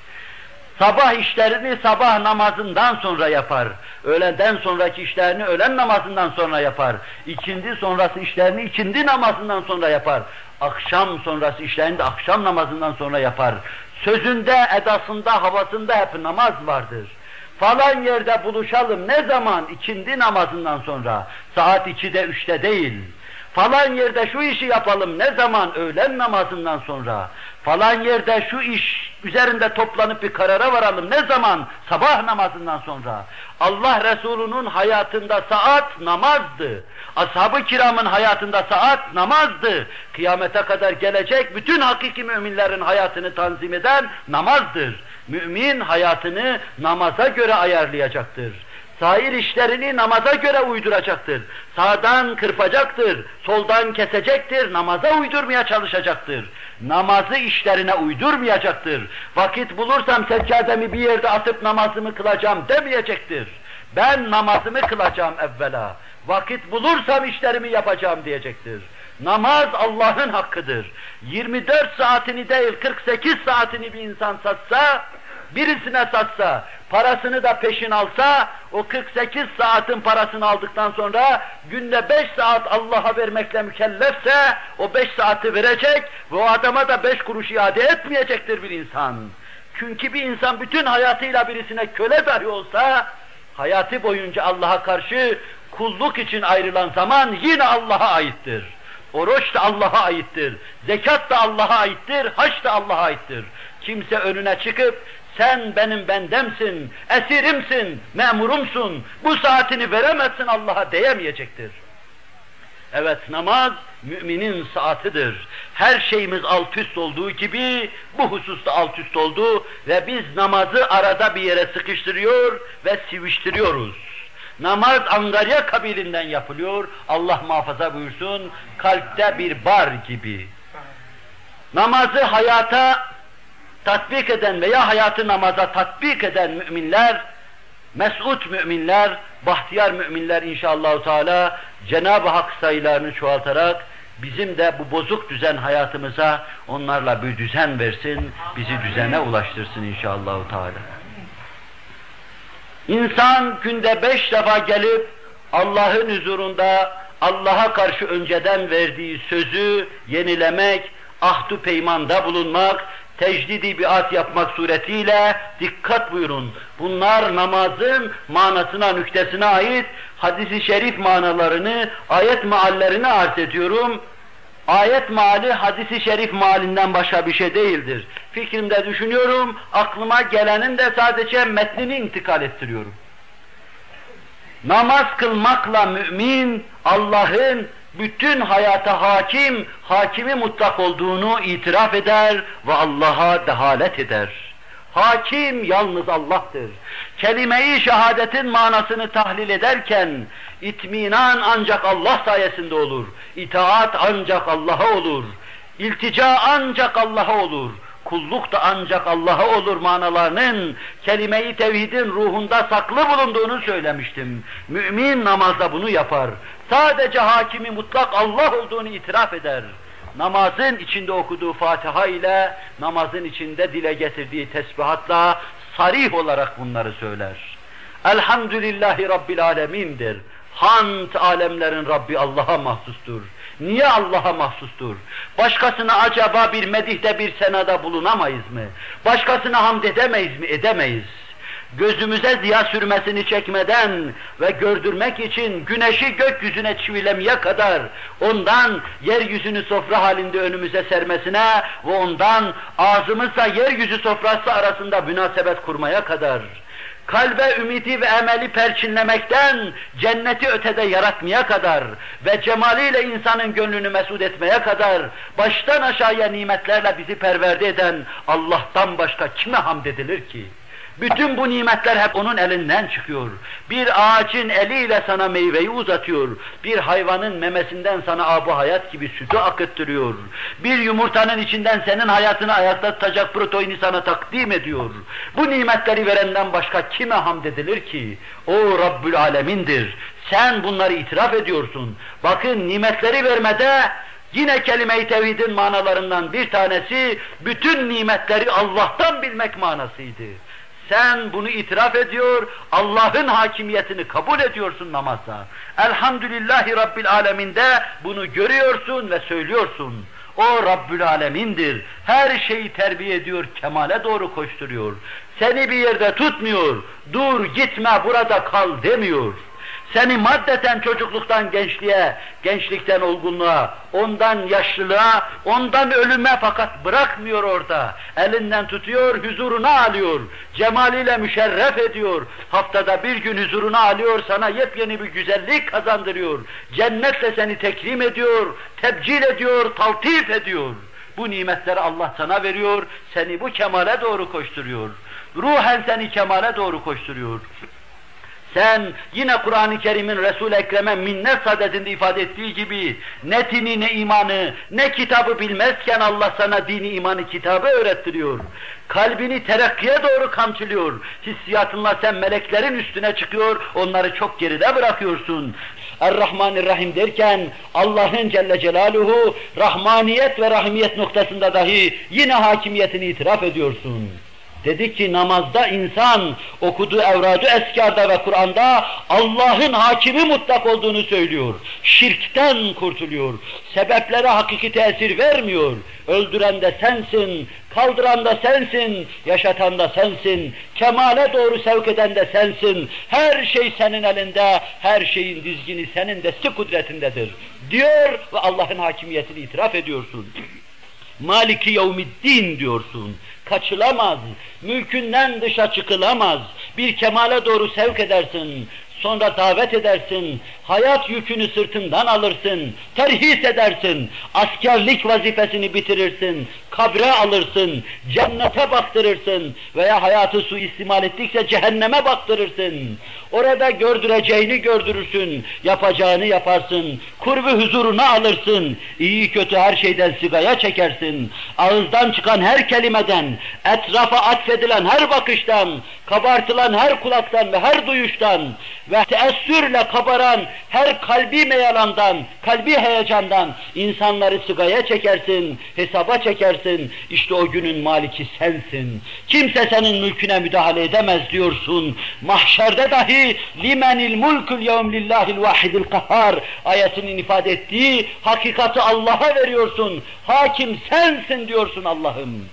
Sabah işlerini sabah namazından sonra yapar, öğleden sonraki işlerini öğlen namazından sonra yapar, ikindi sonrası işlerini ikindi namazından sonra yapar, akşam sonrası işlerini de akşam namazından sonra yapar. Sözünde, edasında, havasında hep namaz vardır. Falan yerde buluşalım, ne zaman? İkindi namazından sonra, saat ikide üçte değil. Falan yerde şu işi yapalım, ne zaman? Öğlen namazından sonra. Falan yerde şu iş üzerinde toplanıp bir karara varalım, ne zaman? Sabah namazından sonra. Allah Resulü'nün hayatında saat namazdı. Ashab-ı kiramın hayatında saat namazdı. Kıyamete kadar gelecek bütün hakiki müminlerin hayatını tanzim eden namazdır. Mümin hayatını namaza göre ayarlayacaktır. Sair işlerini namaza göre uyduracaktır. Sağdan kırpacaktır, soldan kesecektir, namaza uydurmaya çalışacaktır. Namazı işlerine uydurmayacaktır. Vakit bulursam seccademi bir yerde atıp namazımı kılacağım demeyecektir. Ben namazımı kılacağım evvela. Vakit bulursam işlerimi yapacağım diyecektir. Namaz Allah'ın hakkıdır. yirmi dört saatini değil kırk sekiz saatini bir insan satsa, birisine satsa, parasını da peşin alsa, o kırk sekiz saatin parasını aldıktan sonra günde beş saat Allah'a vermekle mükellefse, o beş saati verecek ve o adama da beş kuruş iade etmeyecektir bir insan. Çünkü bir insan bütün hayatıyla birisine köle dahi olsa, hayatı boyunca Allah'a karşı kulluk için ayrılan zaman yine Allah'a aittir. Oruç da Allah'a aittir, zekat da Allah'a aittir, hac da Allah'a aittir. Kimse önüne çıkıp, sen benim bendemsin, esirimsin, memurumsun, bu saatini veremezsin Allah'a diyemeyecektir. Evet, namaz müminin saatidir. Her şeyimiz alt üst olduğu gibi bu hususta alt üst oldu ve biz namazı arada bir yere sıkıştırıyor ve siviştiriyoruz. Namaz angarya kabilinden yapılıyor, Allah muhafaza buyursun, kalpte bir bar gibi. Namazı hayata tatbik eden veya hayatı namaza tatbik eden müminler, mes'ud müminler, bahtiyar müminler inşallah Teala Cenab-ı Hak sayılarını çoğaltarak bizim de bu bozuk düzen hayatımıza onlarla bir düzen versin, bizi düzene ulaştırsın inşallah Teala. İnsan günde beş defa gelip Allah'ın huzurunda Allah'a karşı önceden verdiği sözü yenilemek, ahd-ı peymanda bulunmak, tecdidi biat yapmak suretiyle dikkat buyurun. Bunlar namazın manasına, nüktesine ait hadis-i şerif manalarını, ayet meallerini arz ediyorum. Ayet meali hadis-i şerif mealinden başka bir şey değildir. Fikrimde düşünüyorum, aklıma gelenin de sadece metnini intikal ettiriyorum. Namaz kılmakla mümin, Allah'ın bütün hayata hakim, hakimi mutlak olduğunu itiraf eder ve Allah'a dehalet eder. Hakim yalnız Allah'tır. Kelime-i şehadetin manasını tahlil ederken, itminan ancak Allah sayesinde olur, itaat ancak Allah'a olur, iltica ancak Allah'a olur, kulluk da ancak Allah'a olur manalarının kelime-i tevhidin ruhunda saklı bulunduğunu söylemiştim. Mümin namazda bunu yapar. Sadece hakimi mutlak Allah olduğunu itiraf eder. Namazın içinde okuduğu Fatiha ile, namazın içinde dile getirdiği tesbihatla sarih olarak bunları söyler. Elhamdülillahi Rabbil alemindir. Hamd alemlerin Rabbi Allah'a mahsustur. Niye Allah'a mahsustur? Başkasına acaba bir medihte, bir senada bulunamayız mı? Başkasına hamd edemeyiz mi? Edemeyiz. Gözümüze ziya sürmesini çekmeden ve gördürmek için güneşi gökyüzüne çivilemeye kadar, ondan yeryüzünü sofra halinde önümüze sermesine ve ondan ağzımızla yeryüzü sofrası arasında münasebet kurmaya kadar, kalbe ümidi ve emeli perçinlemekten cenneti ötede yaratmaya kadar ve cemaliyle insanın gönlünü mesut etmeye kadar baştan aşağıya nimetlerle bizi perverde eden Allah'tan başka kime hamd edilir ki? Bütün bu nimetler hep onun elinden çıkıyor. Bir ağacın eliyle sana meyveyi uzatıyor. Bir hayvanın memesinden sana âb-ı hayat gibi sütü akıttırıyor. Bir yumurtanın içinden senin hayatını ayakta tutacak proteini sana takdim ediyor. Bu nimetleri verenden başka kime hamd edilir ki? O Rabbül Alemin'dir. Sen bunları itiraf ediyorsun. Bakın nimetleri vermede yine kelime-i tevhidin manalarından bir tanesi bütün nimetleri Allah'tan bilmek manasıydı. Sen bunu itiraf ediyor, Allah'ın hakimiyetini kabul ediyorsun namazda. Elhamdülillahi Rabbil Alemin'de bunu görüyorsun ve söylüyorsun. O Rabbül Alemin'dir. Her şeyi terbiye ediyor, kemale doğru koşturuyor. Seni bir yerde tutmuyor, dur gitme burada kal demiyor. Seni maddeten çocukluktan gençliğe, gençlikten olgunluğa, ondan yaşlılığa, ondan ölüme fakat bırakmıyor orada. Elinden tutuyor, huzuruna alıyor. Cemaliyle müşerref ediyor. Haftada bir gün huzuruna alıyor, sana yepyeni bir güzellik kazandırıyor. Cennetle seni tekrim ediyor, tebcil ediyor, taltif ediyor. Bu nimetleri Allah sana veriyor, seni bu kemale doğru koşturuyor. Ruhen seni kemale doğru koşturuyor. Sen yine Kur'an-ı Kerim'in Resul-i Ekrem'e minnet sadedinde ifade ettiği gibi ne dini ne imanı ne kitabı bilmezken Allah sana dini imanı kitabı öğrettiriyor. Kalbini terakkiye doğru kamçılıyor. Hissiyatınla sen meleklerin üstüne çıkıyor, onları çok geride bırakıyorsun. Er-Rahmanir-Rahim derken Allah'ın Celle Celaluhu rahmaniyet ve rahimiyet noktasında dahi yine hakimiyetini itiraf ediyorsun. Dedi ki namazda insan okuduğu evrad-ı eskarda ve Kur'an'da Allah'ın hakimi mutlak olduğunu söylüyor. Şirkten kurtuluyor. Sebeplere hakiki tesir vermiyor. Öldüren de sensin, kaldıran da sensin, yaşatan da sensin, kemale doğru sevk eden de sensin. Her şey senin elinde, her şeyin dizgini senin desti kudretindedir diyor ve Allah'ın hakimiyetini itiraf ediyorsun. Maliki yevmiddin diyorsun. Kaçılamaz, mülkünden dışa çıkılamaz. Bir kemale doğru sevk edersin, sonra davet edersin, hayat yükünü sırtından alırsın, terhis edersin, askerlik vazifesini bitirirsin, kabre alırsın, cennete baktırırsın veya hayatı suistimal ettikçe cehenneme baktırırsın. Orada gördüreceğini gördürürsün, yapacağını yaparsın, kurbu huzuruna alırsın, iyi kötü her şeyden sigaya çekersin, ağızdan çıkan her kelimeden, etrafa atfedilen her bakıştan, kabartılan her kulaktan ve her duyuştan, ve teessürle kabaran her kalbi meyalandan, kalbi heyecandan insanları sigaya çekersin, hesaba çekersin. İşte o günün maliki sensin. Kimse senin mülküne müdahale edemez diyorsun. Mahşerde dahi limenil mulkul yevm lillahil vahidil kahhar ayetinin ifade ettiği hakikati Allah'a veriyorsun. Hakim sensin diyorsun Allah'ım.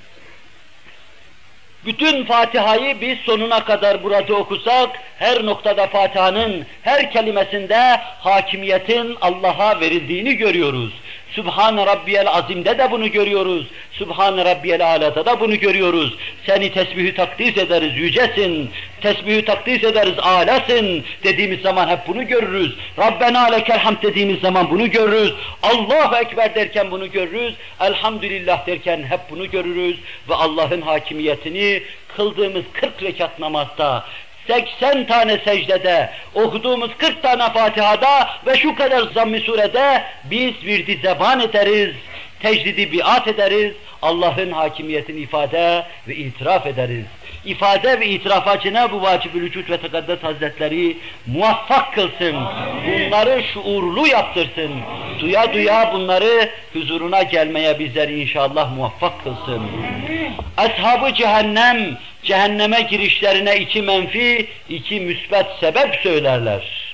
Bütün Fatiha'yı biz sonuna kadar burada okusak, her noktada Fatiha'nın her kelimesinde hakimiyetin Allah'a verildiğini görüyoruz. Sübhane Rabbiyel Azim'de de bunu görüyoruz. Sübhane Rabbiyel Ala'da da bunu görüyoruz. Seni tesbihü takdis ederiz, yücesin. Tesbihü takdis ederiz, alasın dediğimiz zaman hep bunu görürüz. Rabbena lekel hamd dediğimiz zaman bunu görürüz. Allahu Ekber derken bunu görürüz. Elhamdülillah derken hep bunu görürüz. Ve Allah'ın hakimiyetini kıldığımız kırk rekat namazda, seksen tane secdede, okuduğumuz kırk tane Fatiha'da ve şu kadar zamm-ı surede biz virdi zeban ederiz, tecdidi biat ederiz, Allah'ın hakimiyetini ifade ve itiraf ederiz. İfade ve itirafa Cenab-ı Vacib-ül Vücud ve Tekaddes Hazretleri muvaffak kılsın. Bunları şuurlu yaptırsın. Duya duya bunları huzuruna gelmeye bizleri inşallah muvaffak kılsın. Ashab-ı cehennem, cehenneme girişlerine iki menfi, iki müsbet sebep söylerler.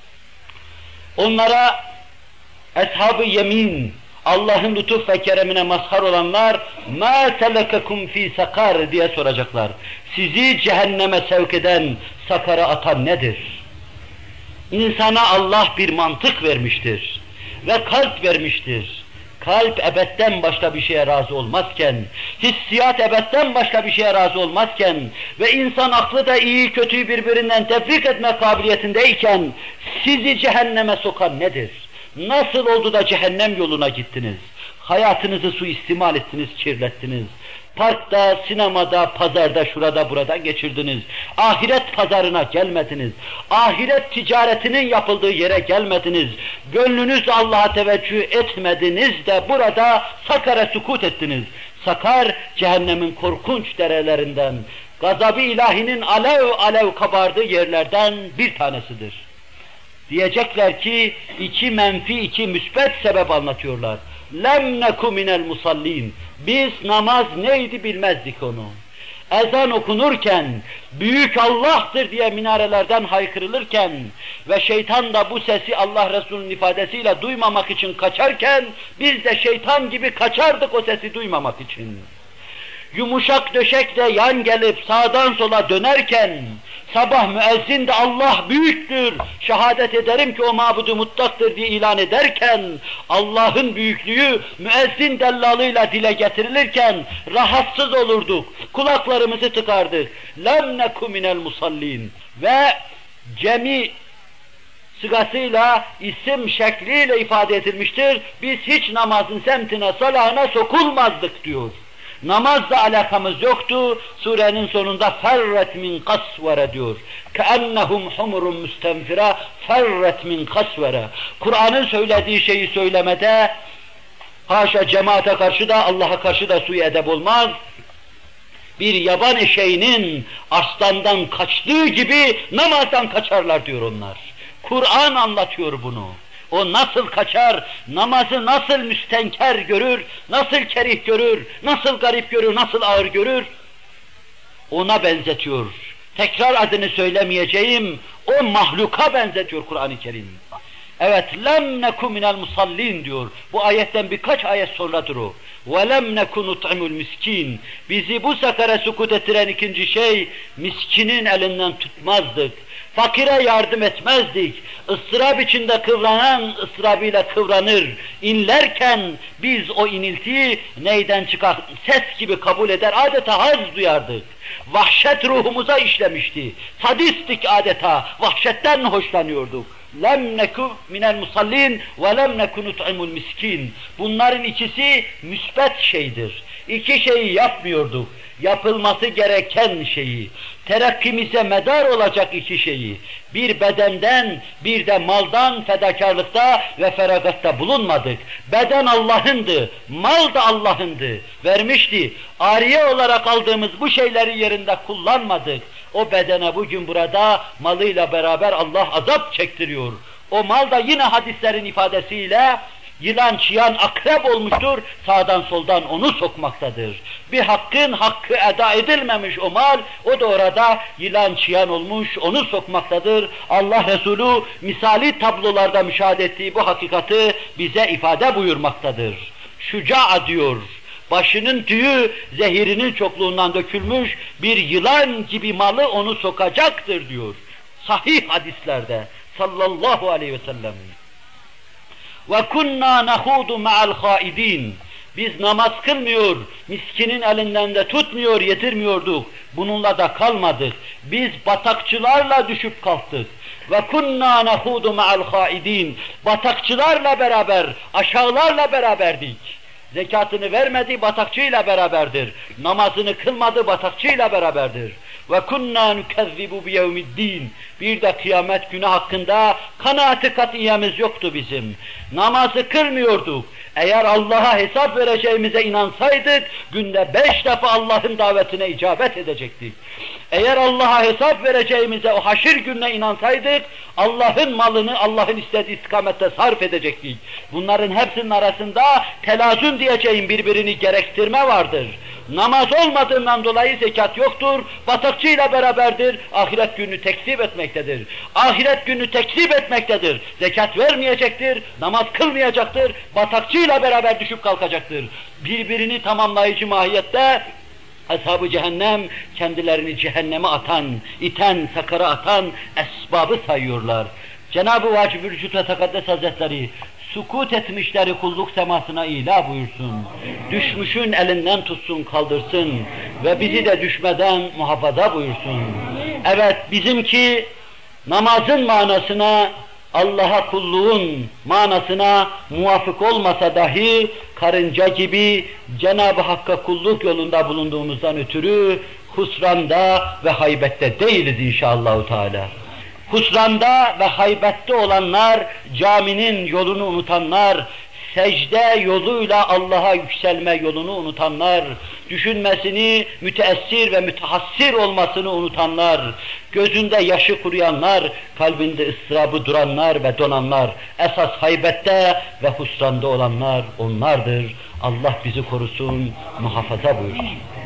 Onlara ashab-ı yemin, Allah'ın lütuf ve keremine mazhar olanlar مَا سَلَكَكُمْ ف۪ي sakar diye soracaklar. Sizi cehenneme sevk eden, sakara atan nedir? İnsana Allah bir mantık vermiştir ve kalp vermiştir. Kalp ebedden başka bir şeye razı olmazken, hissiyat ebedden başka bir şeye razı olmazken ve insan aklı da iyi kötüyü birbirinden tefrik etme kabiliyetindeyken sizi cehenneme sokan nedir? Nasıl oldu da cehennem yoluna gittiniz? Hayatınızı suistimal ettiniz, kirlettiniz. Parkta, sinemada, pazarda, şurada, burada geçirdiniz. Ahiret pazarına gelmediniz. Ahiret ticaretinin yapıldığı yere gelmediniz. Gönlünüz Allah'a teveccüh etmediniz de burada Sakar'a sükut ettiniz. Sakar, cehennemin korkunç derelerinden, gazab-ı ilahinin alev alev kabardığı yerlerden bir tanesidir. Diyecekler ki iki menfi, iki müsbet sebep anlatıyorlar. Lem neku minel musallin. Biz namaz neydi bilmezdik onu. Ezan okunurken, büyük Allah'tır diye minarelerden haykırılırken ve şeytan da bu sesi Allah Resulü'nün ifadesiyle duymamak için kaçarken, biz de şeytan gibi kaçardık o sesi duymamak için. Yumuşak döşekle yan gelip sağdan sola dönerken, sabah müezzin de Allah büyüktür, şehadet ederim ki o mabudu muttaktır diye ilan ederken, Allah'ın büyüklüğü müezzin dellalıyla dile getirilirken rahatsız olurduk, kulaklarımızı tıkardık. Lem neku minel musallin ve cemi sıgasıyla, isim şekliyle ifade edilmiştir. Biz hiç namazın semtine, salahına sokulmazdık diyor. Namazla alakamız yoktu. Surenin sonunda ferret min kasvere diyor. Keennehum humurun müstenfira ferret min kasvere. Kur'an'ın söylediği şeyi söylemede haşa cemaate karşı da Allah'a karşı da suyu edep olmaz. Bir yaban eşeğinin arslandan kaçtığı gibi namazdan kaçarlar diyor onlar. Kur'an anlatıyor bunu. O nasıl kaçar, namazı nasıl müstenker görür, nasıl kerih görür, nasıl garip görür, nasıl ağır görür, ona benzetiyor. Tekrar adını söylemeyeceğim, o mahluka benzetiyor Kur'an-ı Kerim. Evet, lem neku minel musallin diyor. Bu ayetten birkaç ayet sonradır o. Ve lem neku nut'imul miskin. Bizi bu sakara sukut ettiren ikinci şey, miskinin elinden tutmazdık. Fakire yardım etmezdik. Isırap içinde kıvranan ıstırabıyla kıvranır. İnlerken biz o iniltiyi neyden çıkar? Ses gibi kabul eder, adeta haz duyardık. Vahşet ruhumuza işlemişti. Sadistik adeta, vahşetten hoşlanıyorduk. Lem neku minel musallin ve lem neku nut'imul miskin. Bunların ikisi müsbet şeydir. İki şeyi yapmıyorduk. Yapılması gereken şeyi, terakkimize medar olacak iki şeyi, bir bedenden, bir de maldan fedakarlıkta ve feragatta bulunmadık. Beden Allah'ındı, mal da Allah'ındı, vermişti. Ariye olarak aldığımız bu şeyleri yerinde kullanmadık. O bedene bugün burada malıyla beraber Allah azap çektiriyor. O mal da yine hadislerin ifadesiyle yılan, çıyan, akrep olmuştur, sağdan soldan onu sokmaktadır. Bir hakkın hakkı eda edilmemiş o mal, o da orada yılan, çıyan olmuş, onu sokmaktadır. Allah Resulü misali tablolarda müşahede ettiği bu hakikati bize ifade buyurmaktadır. Şuca diyor, başının tüyü zehirinin çokluğundan dökülmüş bir yılan gibi malı onu sokacaktır diyor. Sahih hadislerde sallallahu aleyhi ve sellem. وَكُنَّا نَخُوضُ مَعَ الْخَائِد۪ينَ Biz namaz kılmıyor, miskinin elinden de tutmuyor, yetirmiyorduk. Bununla da kalmadık. Biz batakçılarla düşüp kalktık. وَكُنَّا نَخُوضُ مَعَ الْخَائِد۪ينَ Batakçılarla beraber, aşağılarla beraberdik. Zekatını vermedi, batakçıyla beraberdir. Namazını kılmadı, batakçıyla beraberdir. وَكُنَّا نُكَذِّبُ بِيَوْمِ الدِّينَ Bir de kıyamet günü hakkında kanaat-ı katiyemiz yoktu bizim. Namazı kılmıyorduk. Eğer Allah'a hesap vereceğimize inansaydık, günde beş defa Allah'ın davetine icabet edecektik. Eğer Allah'a hesap vereceğimize o haşir gününe inansaydık, Allah'ın malını Allah'ın istediği istikamette sarf edecektik. Bunların hepsinin arasında telazüm diyeceğim birbirini gerektirme vardır. Namaz olmadığından dolayı zekat yoktur, batakçıyla beraberdir, ahiret gününü tekzip etmektedir. Ahiret gününü tekzip etmektedir, zekat vermeyecektir, namaz kılmayacaktır, batakçıyla beraber düşüp kalkacaktır. Birbirini tamamlayıcı mahiyette Ashab-ı cehennem kendilerini cehenneme atan, iten, sakara atan esbabı sayıyorlar. Cenab-ı Vacib-ül Vücud ve Tekaddes Hazretleri sukut etmişleri kulluk semasına ila buyursun. Düşmüşün elinden tutsun, kaldırsın ve bizi de düşmeden muhafaza buyursun. Evet, bizimki namazın manasına, Allah'a kulluğun manasına muvafık olmasa dahi karınca gibi Cenab-ı Hakk'a kulluk yolunda bulunduğumuzdan ötürü husranda ve haybette değiliz inşallahü teala. Husranda ve haybette olanlar, caminin yolunu unutanlar, secde yoluyla Allah'a yükselme yolunu unutanlar, düşünmesini, müteessir ve mütehassir olmasını unutanlar, gözünde yaşı kuruyanlar, kalbinde ıstırabı duranlar ve donanlar, esas haybette ve husranda olanlar onlardır. Allah bizi korusun, muhafaza buyursun.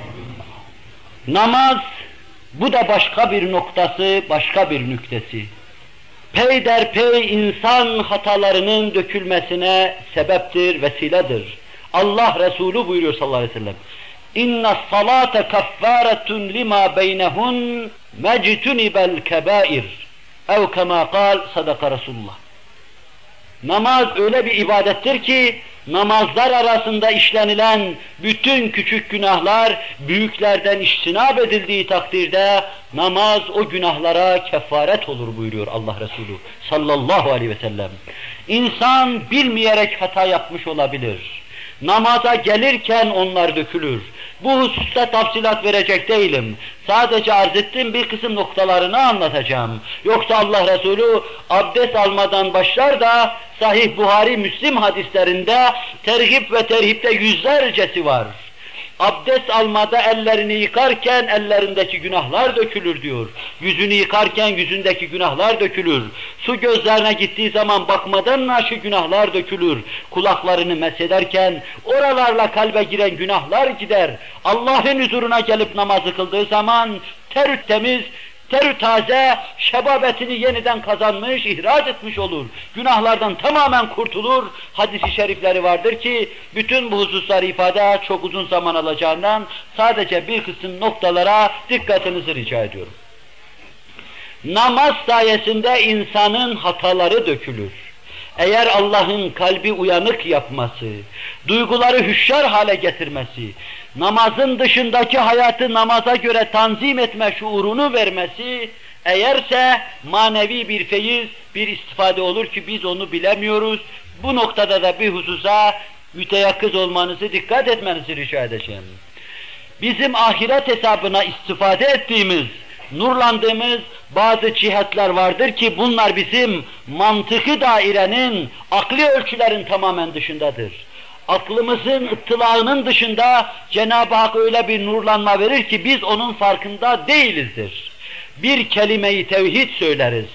Namaz, bu da başka bir noktası, başka bir nüktesi. Peyderpey insan hatalarının dökülmesine sebeptir, vesiledir. Allah Resulü buyuruyor sallallahu aleyhi ve sellem. İnne salate kaffaretun lima beynehun mectunibel kebair. Ev kema kal sadaka Resulullah. Namaz öyle bir ibadettir ki namazlar arasında işlenilen bütün küçük günahlar büyüklerden iştinab edildiği takdirde namaz o günahlara kefaret olur buyuruyor Allah Resulü sallallahu aleyhi ve sellem. İnsan bilmeyerek hata yapmış olabilir. Namaza gelirken onlar dökülür. Bu hususta tafsilat verecek değilim. Sadece arz ettiğim bir kısım noktalarını anlatacağım. Yoksa Allah Resulü abdest almadan başlar da Sahih Buhari, Müslim hadislerinde terhip ve terhipte yüzlercesi var. Abdest almada ellerini yıkarken ellerindeki günahlar dökülür diyor. Yüzünü yıkarken yüzündeki günahlar dökülür. Su gözlerine gittiği zaman bakmadan naşı günahlar dökülür. Kulaklarını mesederken oralarla kalbe giren günahlar gider. Allah'ın huzuruna gelip namazı kıldığı zaman terü temiz, terü taze, şebabetini yeniden kazanmış, ihraç etmiş olur. Günahlardan tamamen kurtulur. Hadis-i şerifleri vardır ki, bütün bu hususları ifade çok uzun zaman alacağından sadece bir kısım noktalara dikkatinizi rica ediyorum. Namaz sayesinde insanın hataları dökülür. Eğer Allah'ın kalbi uyanık yapması, duyguları hüşyar hale getirmesi, namazın dışındaki hayatı namaza göre tanzim etme şuurunu vermesi, eğerse manevi bir feyiz, bir istifade olur ki biz onu bilemiyoruz. Bu noktada da bir hususa müteyakkız olmanızı, dikkat etmenizi rica edeceğim. Bizim ahiret hesabına istifade ettiğimiz, nurlandığımız bazı cihetler vardır ki bunlar bizim mantıkı dairenin, akli ölçülerin tamamen dışındadır. Aklımızın ıttılağının dışında Cenab-ı Hak öyle bir nurlanma verir ki biz onun farkında değilizdir. bir kelime-i tevhid söyleriz.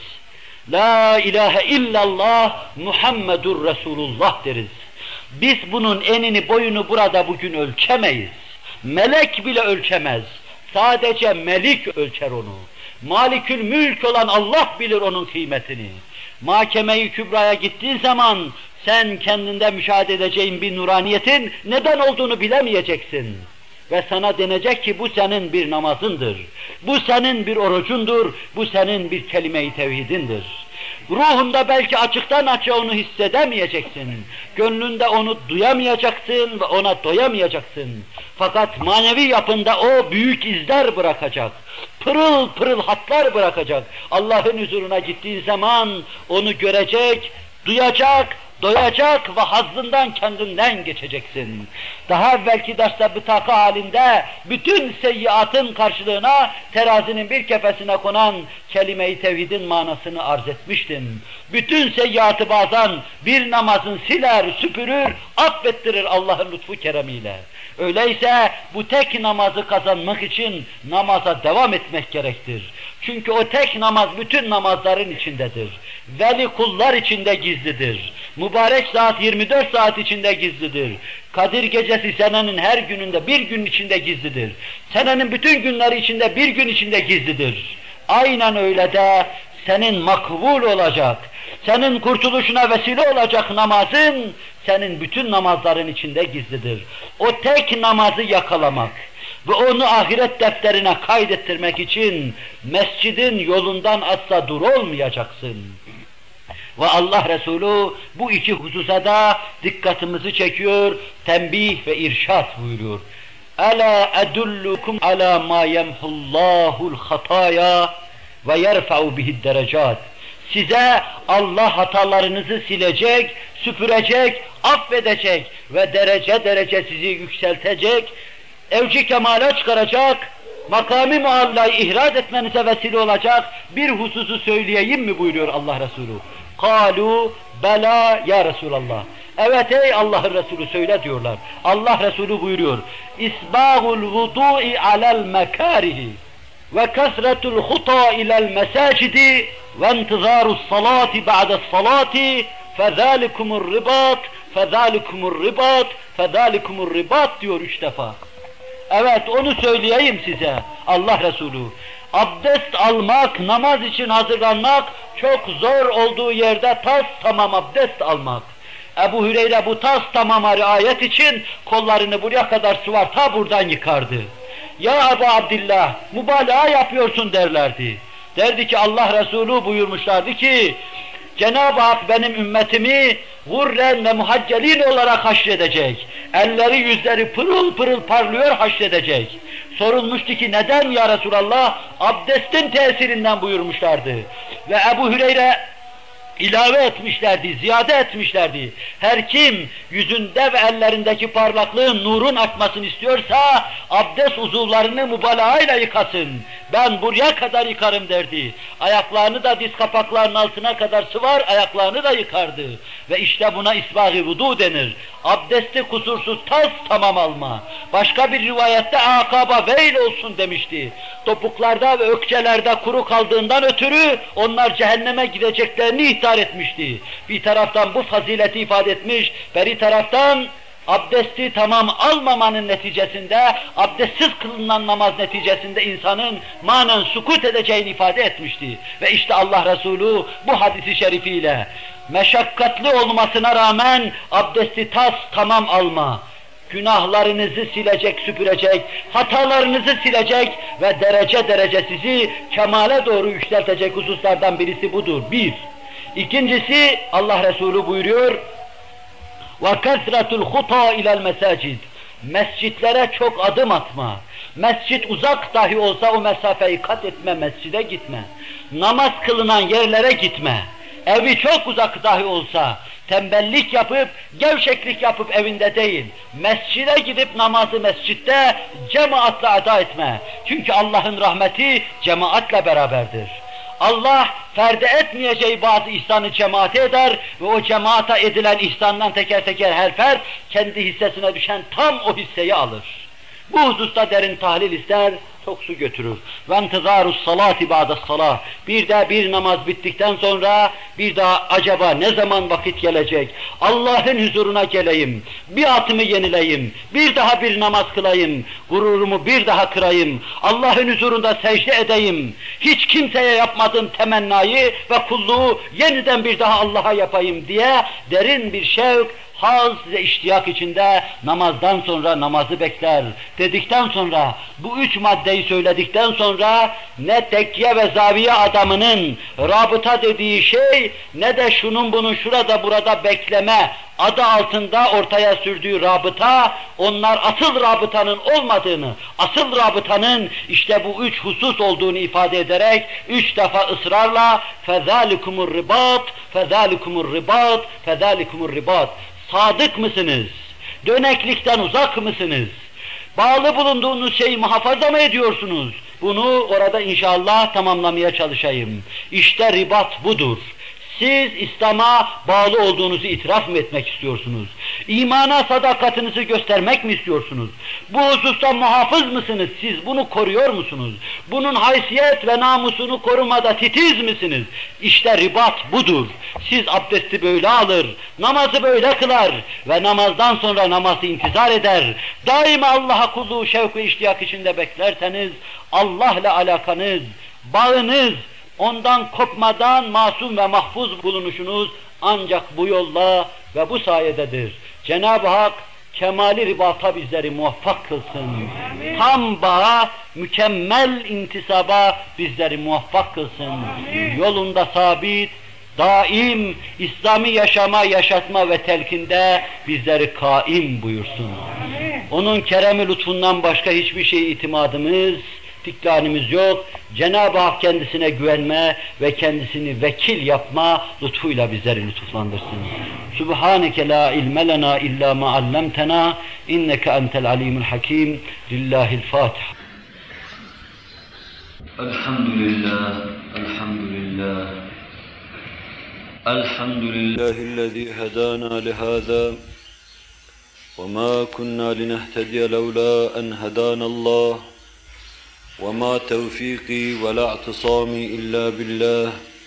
La ilahe illallah Muhammedur Resulullah deriz. Biz bunun enini boyunu burada bugün ölçemeyiz. Melek bile ölçemez. Sadece Melik ölçer onu. Malikül Mülk olan Allah bilir onun kıymetini. Mahkeme-i Kübra'ya gittiğin zaman sen kendinde müşahede edeceğin bir nuraniyetin neden olduğunu bilemeyeceksin. Ve sana denecek ki bu senin bir namazındır. Bu senin bir orucundur. Bu senin bir kelime-i tevhidindir. Ruhunda belki açıktan açığa onu hissedemeyeceksin. Gönlünde onu duyamayacaksın ve ona doyamayacaksın. Fakat manevi yapında o büyük izler bırakacak. Pırıl pırıl hatlar bırakacak. Allah'ın huzuruna gittiğin zaman onu görecek, duyacak, doyacak ve hazzından kendinden geçeceksin. Daha evvelki derste bıtaka halinde bütün seyyiatın karşılığına terazinin bir kefesine konan kelime-i tevhidin manasını arz etmiştim. Bütün seyyiatı bazen bir namazın siler, süpürür, affettirir Allah'ın lütfu keremiyle. Öyleyse bu tek namazı kazanmak için namaza devam etmek gerektir. Çünkü o tek namaz bütün namazların içindedir. Veli kullar içinde gizlidir. Mübarek saat yirmi dört saat içinde gizlidir. Kadir gecesi senenin her gününde bir gün içinde gizlidir. Senenin bütün günleri içinde bir gün içinde gizlidir. Aynen öyle de senin makbul olacak, senin kurtuluşuna vesile olacak namazın senin bütün namazların içinde gizlidir. O tek namazı yakalamak ve onu ahiret defterine kaydettirmek için mescidin yolundan asla dur olmayacaksın. Ve Allah Resulü bu iki hususa da dikkatimizi çekiyor, tembih ve irşad buyuruyor. Ela edullukum ala ma yemhullahul hataya ve yerfa'u bihid derecat. Size Allah hatalarınızı silecek, süpürecek, affedecek ve derece derece sizi yükseltecek, evci kemale çıkaracak, makami muallayı ihraz etmenize vesile olacak bir hususu söyleyeyim mi buyuruyor Allah Resulü. Kalu bela ya Resulallah. Evet ey Allah'ın Resulü söyle diyorlar. Allah Resulü buyuruyor. İsbâhul vudu'i alel mekârihi ve kesretul huta ilel mesacidi ve intizarus salati ba'des salati fezâlikumur ribat fezâlikumur ribat fezâlikumur ribat diyor üç defa. Evet onu söyleyeyim size Allah Resulü. Abdest almak, namaz için hazırlanmak çok zor olduğu yerde tas tamam abdest almak. Ebu Hüreyre bu tas tamama riayet için kollarını buraya kadar sıvar ta buradan yıkardı. Ya Ebu Abdillah mübalağa yapıyorsun derlerdi. Derdi ki Allah Resulü buyurmuşlardı ki Cenab-ı Hak benim ümmetimi gurren ve muhaccelin olarak haşredecek. Elleri yüzleri pırıl pırıl parlıyor haşredecek. Sorulmuştu ki neden ya Resulallah? Abdestin tesirinden buyurmuşlardı. Ve Ebu Hüreyre ilave etmişlerdi, ziyade etmişlerdi. Her kim yüzünde ve ellerindeki parlaklığın, nurun akmasını istiyorsa abdest uzuvlarını mübalağayla yıkasın. Ben buraya kadar yıkarım derdi. Ayaklarını da diz kapaklarının altına kadar sıvar, ayaklarını da yıkardı. Ve işte buna isbâh-ı vudu denir. Abdesti kusursuz tas tamam alma. Başka bir rivayette akaba veil olsun demişti. Topuklarda ve ökçelerde kuru kaldığından ötürü onlar cehenneme gideceklerini ihtar etmişti. Bir taraftan bu fazileti ifade etmiş, bir taraftan abdesti tamam almamanın neticesinde, abdestsiz kılınan namaz neticesinde insanın manen sukut edeceğini ifade etmişti. Ve işte Allah Resulü bu hadisi şerifiyle meşakkatli olmasına rağmen abdesti tas tamam alma, günahlarınızı silecek, süpürecek, hatalarınızı silecek ve derece derece sizi kemale doğru yükseltecek hususlardan birisi budur. Bir. İkincisi Allah Resulü buyuruyor وَكَثْرَةُ الْخُطَى اِلَى الْمَسَاجِدِ Mescitlere çok adım atma. Mescit uzak dahi olsa o mesafeyi kat etme, mescide gitme. Namaz kılınan yerlere gitme. Evi çok uzak dahi olsa tembellik yapıp, gevşeklik yapıp evinde değil, mescide gidip namazı mescitte cemaatle eda etme. Çünkü Allah'ın rahmeti cemaatle beraberdir. Allah ferde etmeyeceği bazı ihsanı cemaate eder ve o cemaata edilen ihsandan teker teker her fert kendi hissesine düşen tam o hisseyi alır. Bu hususta derin tahlil ister, çok su götürür. Ve intizarus salati ba'des salah. Bir de bir namaz bittikten sonra bir daha acaba ne zaman vakit gelecek? Allah'ın huzuruna geleyim, biatımı yenileyim, bir daha bir namaz kılayım, gururumu bir daha kırayım, Allah'ın huzurunda secde edeyim, hiç kimseye yapmadığım temennayı ve kulluğu yeniden bir daha Allah'a yapayım diye derin bir şevk, haz ve iştiyak içinde namazdan sonra namazı bekler dedikten sonra, bu üç maddeyi söyledikten sonra ne tekkiye ve zaviye adamının rabıta dediği şey, ne de şunun bunun şurada burada bekleme adı altında ortaya sürdüğü rabıta, onlar asıl rabıtanın olmadığını, asıl rabıtanın işte bu üç husus olduğunu ifade ederek üç defa ısrarla فَذَٰلِكُمُ الرِّبَاطِ فَذَٰلِكُمُ الرِّبَاطِ فَذَٰلِكُمُ الرِّبَاطِ. Sadık mısınız? Döneklikten uzak mısınız? Bağlı bulunduğunuz şeyi muhafaza mı ediyorsunuz? Bunu orada inşallah tamamlamaya çalışayım. İşte ribat budur. Siz İslam'a bağlı olduğunuzu itiraf mı etmek istiyorsunuz? İmana sadakatinizi göstermek mi istiyorsunuz? Bu hususta muhafız mısınız? Siz bunu koruyor musunuz? Bunun haysiyet ve namusunu korumada titiz misiniz? İşte ribat budur. Siz abdesti böyle alır, namazı böyle kılar ve namazdan sonra namazı intizar eder. Daima Allah'a kulluğu şevk ve iştiyak içinde beklerseniz, Allah'la alakanız, bağınız, ondan kopmadan masum ve mahfuz bulunuşunuz ancak bu yolla ve bu sayededir. Cenab-ı Hak kemali ribata bizleri muvaffak kılsın. Amin. Tam bağa, mükemmel intisaba bizleri muvaffak kılsın. Amin. Yolunda sabit, daim, İslami yaşama, yaşatma ve telkinde bizleri kaim buyursun. Amin. Onun kerem-i lütfundan başka hiçbir şey itimadımız, tiklanimiz yok. Cenab-ı Hak kendisine güvenme ve kendisini vekil yapma lütfuyla bizleri lütuflandırsın. Subhaneke la ilme lena illa ma allamtena inneke entel alimul hakim. Lillahil Fatiha.
Elhamdülillah, elhamdülillah. Elhamdülillahillezî hedâna lihâzâ ve mâ kunnâ linehtediye levlâ en hedânallâh. وما توفيقي ولا اعتصامي إلا بالله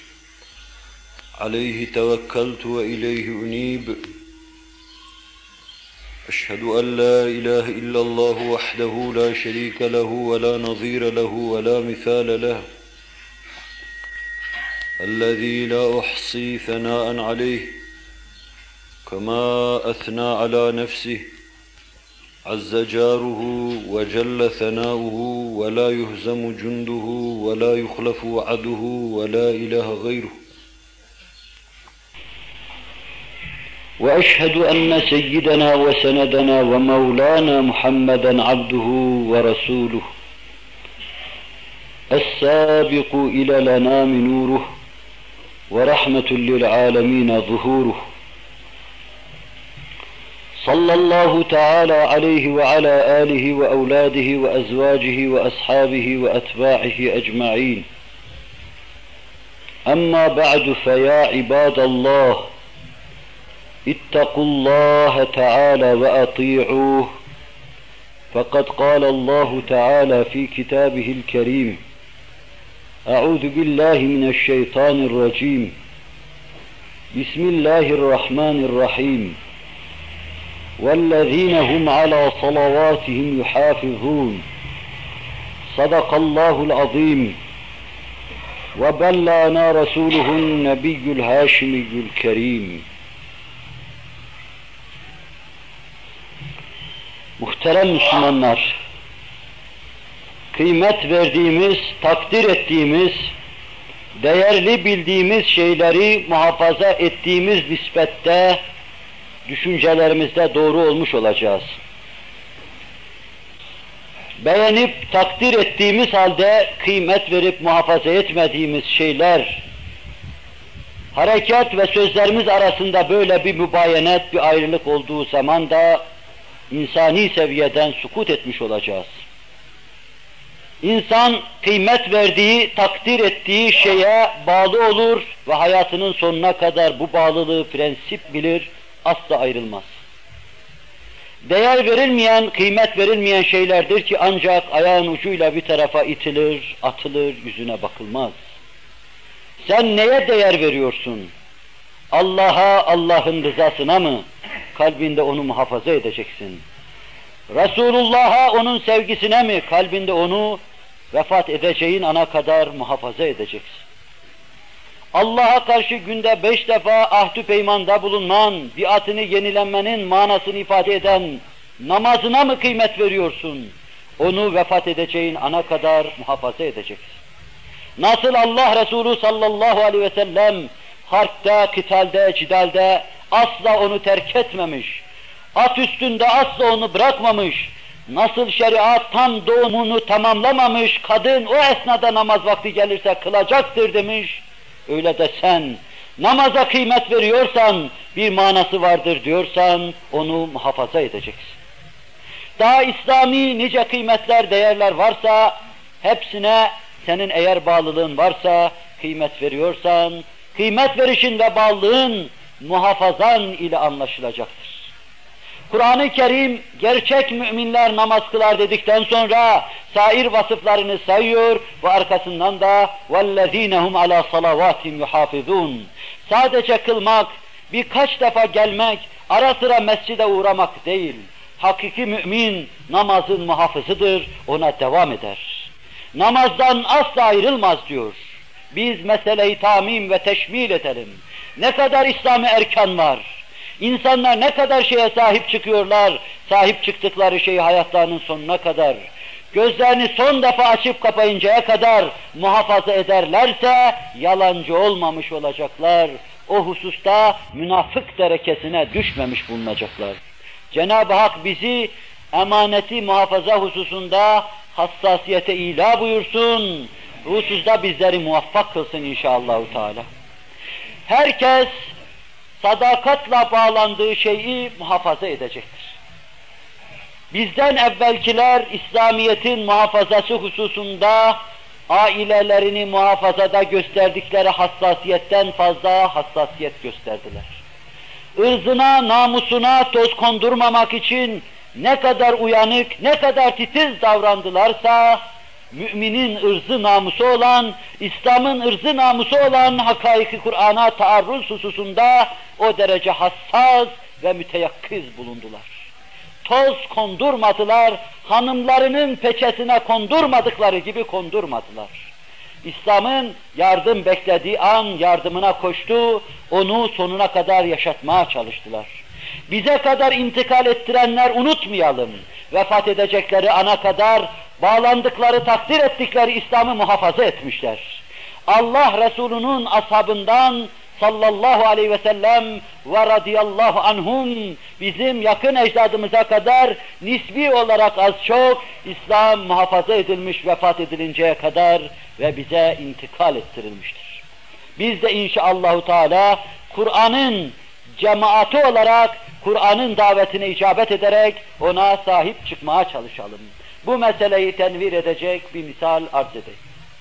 عليه توكلت وإليه أنيب أشهد أن لا إله إلا الله وحده لا شريك له ولا نظير له ولا مثال له الذي لا أحصي ثناء عليه كما أثنى على نفسه عز جاره وجل ثناؤه ولا يهزم جنده ولا يخلف وعده ولا إله غيره
وأشهد أن سيدنا وسندنا ومولانا محمدا عبده ورسوله السابق إلى الأنام نوره ورحمة للعالمين ظهوره صلى الله تعالى عليه وعلى آله وأولاده وأزواجه وأصحابه وأتباعه أجمعين أما بعد فيا عباد الله اتقوا الله تعالى وأطيعوه فقد قال الله تعالى في كتابه الكريم أعوذ بالله من الشيطان الرجيم بسم الله الرحمن الرحيم والذين هم على صلواتهم يحافظون صدق الله العظيم وبلغنا رسوله النبي الهاشمي الكريم. Muhterem Müslümanlar, kıymet verdiğimiz, takdir ettiğimiz, değerli bildiğimiz şeyleri muhafaza ettiğimiz nispette düşüncelerimizde doğru olmuş olacağız. Beğenip takdir ettiğimiz halde kıymet verip muhafaza etmediğimiz şeyler, harekat ve sözlerimiz arasında böyle bir mübayenet, bir ayrılık olduğu zaman da insani seviyeden sukut etmiş olacağız. İnsan kıymet verdiği, takdir ettiği şeye bağlı olur ve hayatının sonuna kadar bu bağlılığı prensip bilir, asla ayrılmaz.
Değer verilmeyen, kıymet verilmeyen şeylerdir ki ancak ayağın ucuyla bir tarafa itilir, atılır, yüzüne bakılmaz. Sen neye değer veriyorsun? Allah'a, Allah'ın rızasına mı? Kalbinde onu muhafaza edeceksin. Resulullah'a, onun sevgisine mi? Kalbinde onu vefat edeceğin ana kadar muhafaza edeceksin. Allah'a karşı günde beş defa ahdü peymanda bulunman, biatını yenilenmenin manasını ifade eden namazına mı kıymet veriyorsun? Onu vefat edeceğin ana kadar muhafaza edeceksin. Nasıl Allah Resulü sallallahu aleyhi ve sellem harpte, kıtalde, cidalde asla onu terk etmemiş, at üstünde asla onu bırakmamış, nasıl şeriat tam doğumunu tamamlamamış, kadın o esnada namaz vakti gelirse kılacaktır demiş, öyle de sen namaza kıymet veriyorsan, bir manası vardır diyorsan onu muhafaza edeceksin. Daha İslami nice kıymetler, değerler varsa hepsine senin eğer bağlılığın varsa, kıymet veriyorsan, kıymet verişin ve bağlılığın muhafazan ile anlaşılacaktır. Kur'an-ı Kerim gerçek müminler namaz kılar dedikten sonra sair vasıflarını sayıyor ve arkasından da وَالَّذ۪ينَ هُمْ عَلَى صَلَوَاتِهِمْ يُحَافِظُونَ. Sadece kılmak, birkaç defa gelmek, ara sıra mescide uğramak değil. Hakiki mümin namazın muhafızıdır, ona devam eder. Namazdan asla ayrılmaz diyor. Biz meseleyi tamim ve teşmil edelim. Ne kadar İslami erkan var. İnsanlar ne kadar şeye sahip çıkıyorlar, sahip çıktıkları şeyi hayatlarının sonuna kadar, gözlerini son defa açıp kapayıncaya kadar muhafaza ederlerse, yalancı olmamış olacaklar, o hususta münafık derekesine düşmemiş bulunacaklar. Cenab-ı Hak bizi emaneti muhafaza hususunda hassasiyete ila buyursun, hususta bizleri muvaffak kılsın inşallahü teala. Herkes sadakatla bağlandığı şeyi muhafaza edecektir. Bizden evvelkiler İslamiyet'in muhafazası hususunda ailelerini muhafazada gösterdikleri hassasiyetten fazla hassasiyet gösterdiler. Irzına, namusuna toz kondurmamak için ne kadar uyanık, ne kadar titiz davrandılarsa, müminin ırzı namusu olan, İslam'ın ırzı namusu olan hakaiki Kur'an'a taarruz hususunda o derece hassas ve müteyakkiz bulundular. Toz kondurmadılar, hanımlarının peçesine kondurmadıkları gibi kondurmadılar. İslam'ın yardım beklediği an yardımına koştu, onu sonuna kadar yaşatmaya çalıştılar. Bize kadar intikal ettirenler unutmayalım, vefat edecekleri ana kadar bağlandıkları, takdir ettikleri İslam'ı muhafaza etmişler. Allah Resulü'nün ashabından sallallahu aleyhi ve sellem ve radıyallahu anhum bizim yakın ecdadımıza kadar nisbi olarak az çok İslam muhafaza edilmiş vefat edilinceye kadar ve bize intikal ettirilmiştir. Biz de inşallahü teala Kur'an'ın cemaati olarak Kur'an'ın davetine icabet ederek ona sahip çıkmaya çalışalım. Bu meseleyi tenvir edecek bir misal arz edeyim.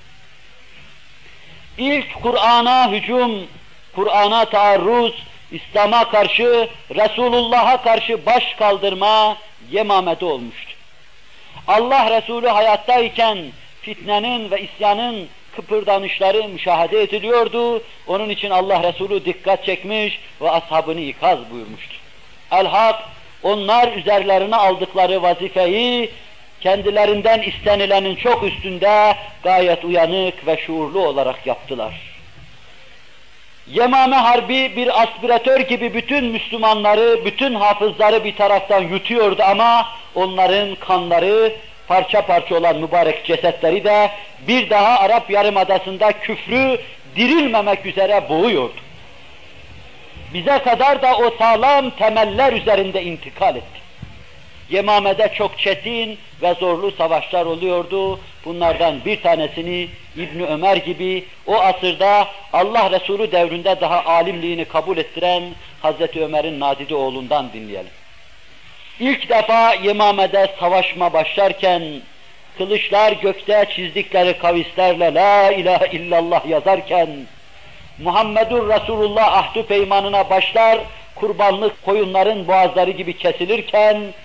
İlk Kur'an'a hücum, Kur'an'a taarruz, İslam'a karşı, Resulullah'a karşı baş kaldırma Yemame'de olmuştu. Allah Resulü hayattayken fitnenin ve isyanın kıpırdanışları müşahede ediliyordu. Onun için Allah Resulü dikkat çekmiş ve ashabını ikaz buyurmuştu. El-Hak, onlar üzerlerine aldıkları vazifeyi kendilerinden istenilenin çok üstünde gayet uyanık ve şuurlu olarak yaptılar. Yemame Harbi bir aspiratör gibi bütün Müslümanları, bütün hafızları bir taraftan yutuyordu ama onların kanları, parça parça olan mübarek cesetleri de bir daha Arap Yarımadası'nda küfrü dirilmemek üzere boğuyordu. Bize kadar da o sağlam temeller üzerinde intikal etti. Yemame'de çok çetin ve zorlu savaşlar oluyordu. Bunlardan bir tanesini İbn Ömer gibi o asırda Allah Resulü devrinde daha alimliğini kabul ettiren Hazreti Ömer'in nadide oğlundan dinleyelim. İlk defa Yemame'de savaşma başlarken kılıçlar gökte çizdikleri kavislerle la ilahe illallah yazarken Muhammedur Resulullah ahdü peymanına başlar, kurbanlık koyunların boğazları gibi kesilirken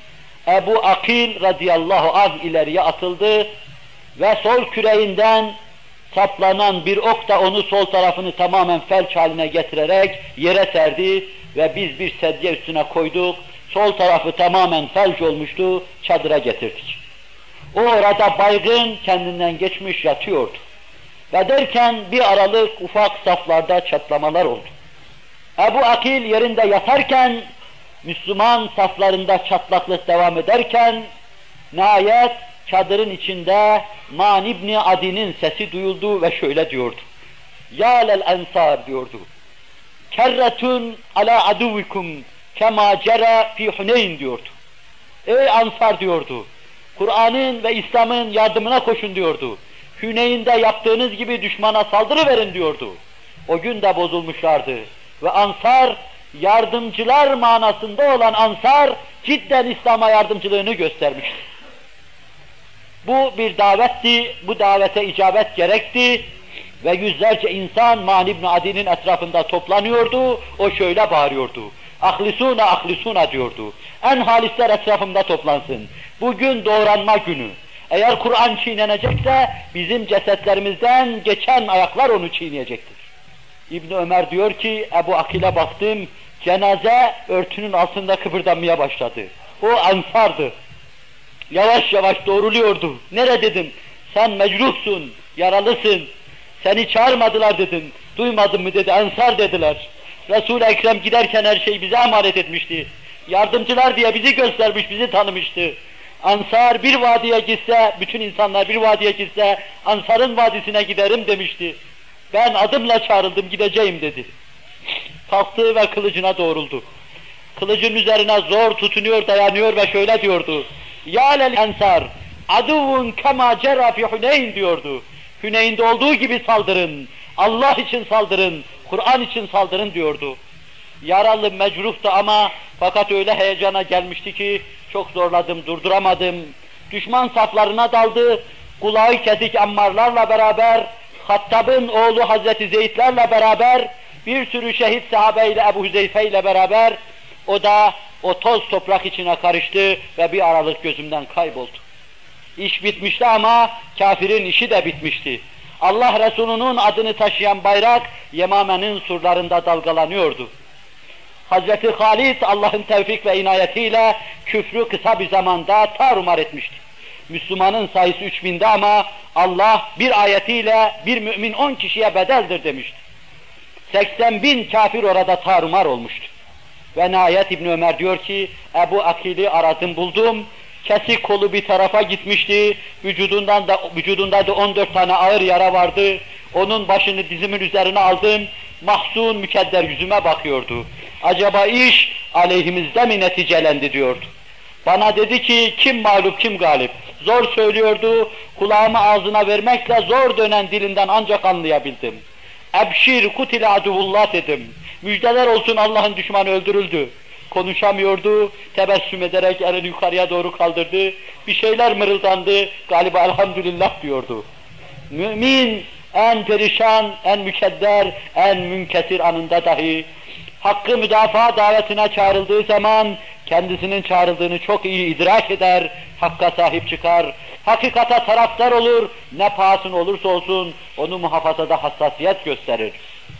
Ebu Akil radıyallahu anh ileriye atıldı ve sol küreğinden saplanan bir ok da onu sol tarafını tamamen felç haline getirerek yere serdi ve biz bir sedye üstüne koyduk. Sol tarafı tamamen felç olmuştu, çadıra getirdik. O orada baygın kendinden geçmiş yatıyordu. Ve derken bir aralık ufak saflarda çatlamalar oldu. Ebu Akil yerinde yatarken, Müslüman saflarında çatlaklık devam ederken, nihayet çadırın içinde Man İbni Adi'nin sesi duyuldu ve şöyle diyordu. Ya lel ensar diyordu. Kerretun ala aduvikum kema cera fi Huneyn diyordu. Ey Ansar diyordu. Kur'an'ın ve İslam'ın yardımına koşun diyordu. Hüneyn'de yaptığınız gibi düşmana saldırı verin diyordu. O gün de bozulmuşlardı. Ve Ansar, yardımcılar manasında olan Ansar, cidden İslam'a yardımcılığını göstermişti. Bu bir davetti, bu davete icabet gerekti ve yüzlerce insan Man İbni Adi'nin etrafında toplanıyordu, o şöyle bağırıyordu. Ahlisuna ahlisuna diyordu. En halisler etrafımda toplansın. Bugün doğranma günü. Eğer Kur'an çiğnenecekse bizim cesetlerimizden geçen ayaklar onu çiğneyecektir. İbni Ömer diyor ki Ebu Akil'e baktım, cenaze örtünün altında kıpırdanmaya başladı. O Ansar'dı. Yavaş yavaş doğruluyordu. Nere dedim? Sen mecruhsun, yaralısın. Seni çağırmadılar dedim. Duymadın mı dedi. Ansar dediler. Resul-i Ekrem giderken her şeyi bize emanet etmişti. Yardımcılar diye bizi göstermiş, bizi tanımıştı. Ansar bir vadiye gitse, bütün insanlar bir vadiye gitse, Ansar'ın vadisine giderim demişti. Ben adımla çağrıldım, gideceğim dedi. Kalktı ve kılıcına doğruldu. Kılıcın üzerine zor tutunuyor, dayanıyor ve şöyle diyordu. Ya lel ensar, aduvun kema cera fi Huneyn diyordu. Hüneyn'de olduğu gibi saldırın, Allah için saldırın, Kur'an için saldırın diyordu. Yaralı, mecruhtu ama fakat öyle heyecana gelmişti ki çok zorladım, durduramadım. Düşman saflarına daldı, kulağı kesik ammarlarla beraber, Hattab'ın oğlu Hazreti Zeyd'lerle beraber, bir sürü şehit sahabeyle Ebu Hüzeyfe ile beraber, o da o toz toprak içine karıştı ve bir aralık gözümden kayboldu. İş bitmişti ama kafirin işi de bitmişti. Allah Resulü'nün adını taşıyan bayrak Yemame'nin surlarında dalgalanıyordu. Hazreti Halid Allah'ın tevfik ve inayetiyle küfrü kısa bir zamanda tarumar etmişti. Müslümanın sayısı üç binde ama Allah bir ayetiyle bir mümin on kişiye bedeldir demişti. seksen bin kafir orada tarumar olmuştu. Ve nihayet İbn Ömer diyor ki Ebu Akil'i aradım buldum. Kesik kolu bir tarafa gitmişti. Vücudundan da vücudunda da on dört tane ağır yara vardı. Onun başını dizimin üzerine aldım. Mahzun mükedder yüzüme bakıyordu. Acaba iş aleyhimizde mi neticelendi diyordu. Bana dedi ki kim mağlup kim galip. Zor söylüyordu. Kulağımı ağzına vermekle zor dönen dilinden ancak anlayabildim. Ebşir kutile aduvullah dedim. Müjdeler olsun Allah'ın düşmanı öldürüldü. Konuşamıyordu, tebessüm ederek elini yukarıya doğru kaldırdı, bir şeyler mırıldandı, galiba elhamdülillah diyordu. Mümin en perişan, en mükedder, en münkesir anında dahi hakkı müdafaa davetine çağrıldığı zaman kendisinin çağrıldığını çok iyi idrak eder, hakka sahip çıkar, hakikata taraftar olur, ne pahasına olursa olsun onu muhafazada hassasiyet gösterir.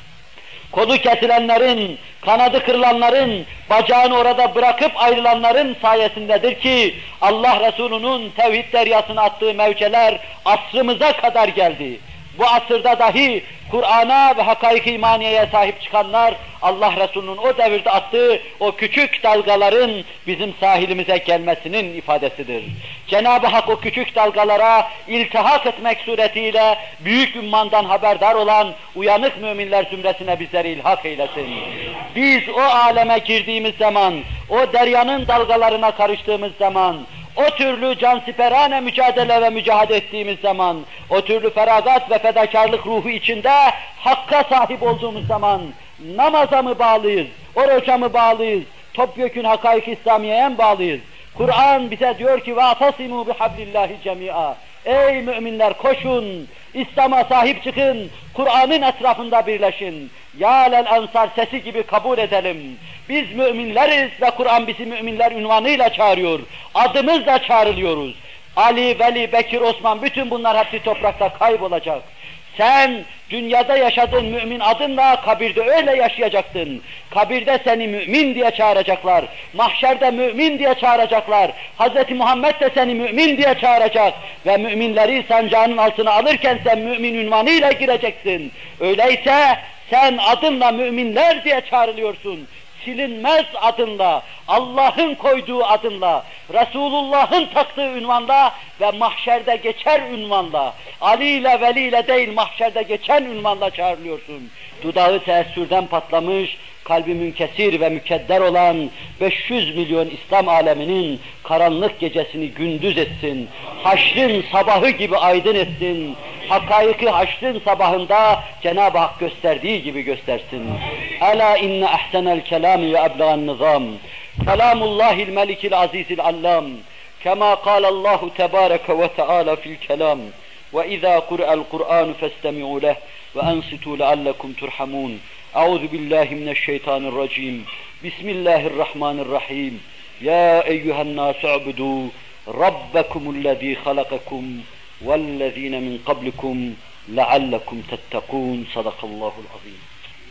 Kolu kesilenlerin, kanadı kırılanların, bacağını orada bırakıp ayrılanların sayesindedir ki Allah Resulü'nün tevhid deryasına attığı mevceler asrımıza kadar geldi. Bu asırda dahi Kur'an'a ve hakaik-i imaniyeye sahip çıkanlar Allah Resulü'nün o devirde attığı o küçük dalgaların bizim sahilimize gelmesinin ifadesidir. Cenab-ı Hak o küçük dalgalara iltihak etmek suretiyle büyük ümmandan haberdar olan uyanık müminler zümresine bizleri ilhak eylesin. Biz o aleme girdiğimiz zaman, o deryanın dalgalarına karıştığımız zaman, o türlü cansiperane mücadele ve mücahede ettiğimiz zaman, o türlü feragat ve fedakarlık ruhu içinde hakka sahip olduğumuz zaman, namaza mı bağlıyız, oruca mı bağlıyız, topyekün hakaik-i İslamiye'ye mi bağlıyız? Kur'an bize diyor ki وَاَعْتَصِمُوا بِحَبْلِ اللّٰهِ جَمِيعًا. Ey müminler koşun, İslam'a sahip çıkın, Kur'an'ın etrafında birleşin. Ya lel ansar sesi gibi kabul edelim. Biz müminleriz ve Kur'an bizi müminler unvanıyla çağırıyor. Adımızla çağrılıyoruz. Ali, Veli, Bekir, Osman, bütün bunlar hepsi toprakta kaybolacak. Sen dünyada yaşadığın mümin adınla kabirde öyle yaşayacaksın. Kabirde seni mümin diye çağıracaklar. Mahşerde mümin diye çağıracaklar. Hz. Muhammed de seni mümin diye çağıracak. Ve müminleri sancağının altına alırken sen mümin ünvanıyla gireceksin. Öyleyse sen adınla müminler diye çağrılıyorsun. Silinmez adınla, Allah'ın koyduğu adınla, Resulullah'ın taktığı ünvanla ve mahşerde geçer ünvanla, Ali ile Veli ile değil mahşerde geçen ünvanla çağrılıyorsun. Dudağı teessürden patlamış, kalbi münkesir ve mükedder olan beş yüz milyon İslam aleminin karanlık gecesini gündüz etsin, haşrın sabahı gibi aydın etsin, hakaiki haşrın sabahında Cenab-ı Hak gösterdiği gibi göstersin. Ela inne ahsenel kelami ve ebla'n nizam, kelamullahil melikil azizil allam, kema kâlallahu tebâreke ve teâlâ fil kelam, ve izâ kur'el Kur'an festemi'û leh ve ensitû leallekum turhamûn. Euzu billahi mineşşeytanirracim. Bismillahirrahmanirrahim. Ya eyyühen nâsü u'budû rabbekumullezî halakakum vellezîne min qablikum leallekum tettekûn. Sadakallahul azîm.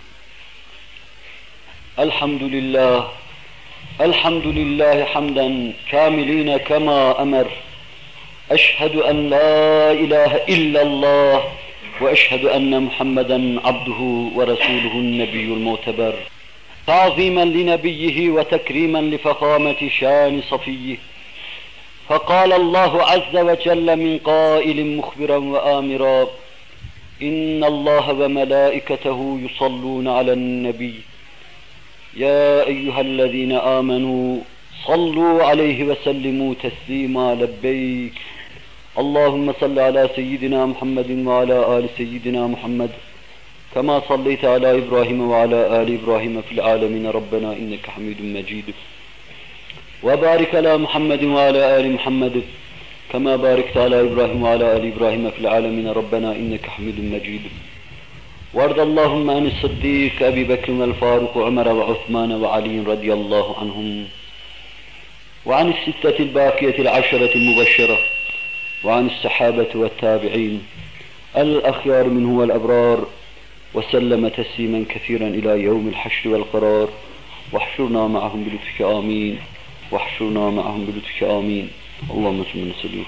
Elhamdülillah. Elhamdülillahi hamden kâmilîne kemâ emer. Eşhedü en la ilahe illallah ve eşhedü enne Muhammeden abduhu ve resuluhu'n nebiyyul muteber. Ta'zimen li nebiyyihi ve tekrimen li fekâmeti şâni safiyyih. فقال الله عز وجل من قائل مخبرا وآمرا إن الله وملائكته يصلون على النبي يا أيها الذين آمنوا صلوا عليه وسلموا تسليما لبيك اللهم صل على سيدنا محمد وعلى آل سيدنا محمد كما صليت على إبراهيم وعلى آل إبراهيم في العالمين ربنا إنك حميد مجيد وبارك على محمد وعلى آل محمد كما باركت على إبراهيم وعلى آل إبراهيم في العالمين ربنا إنك حميد مجيد وارض اللهم عن الصديق أبي بكر والفاروق وعمر وعثمان وعلي رضي الله عنهم وعن الستة الباقية العشرة المبشرة وعن الصحابة والتابعين الأخيار منه والأبرار وسلم تسليما كثيرا إلى يوم الحشر والقرار واحشرنا معهم بلطفك آمين واحشرنا معهم بلطفك آمين اللهم صل وسلم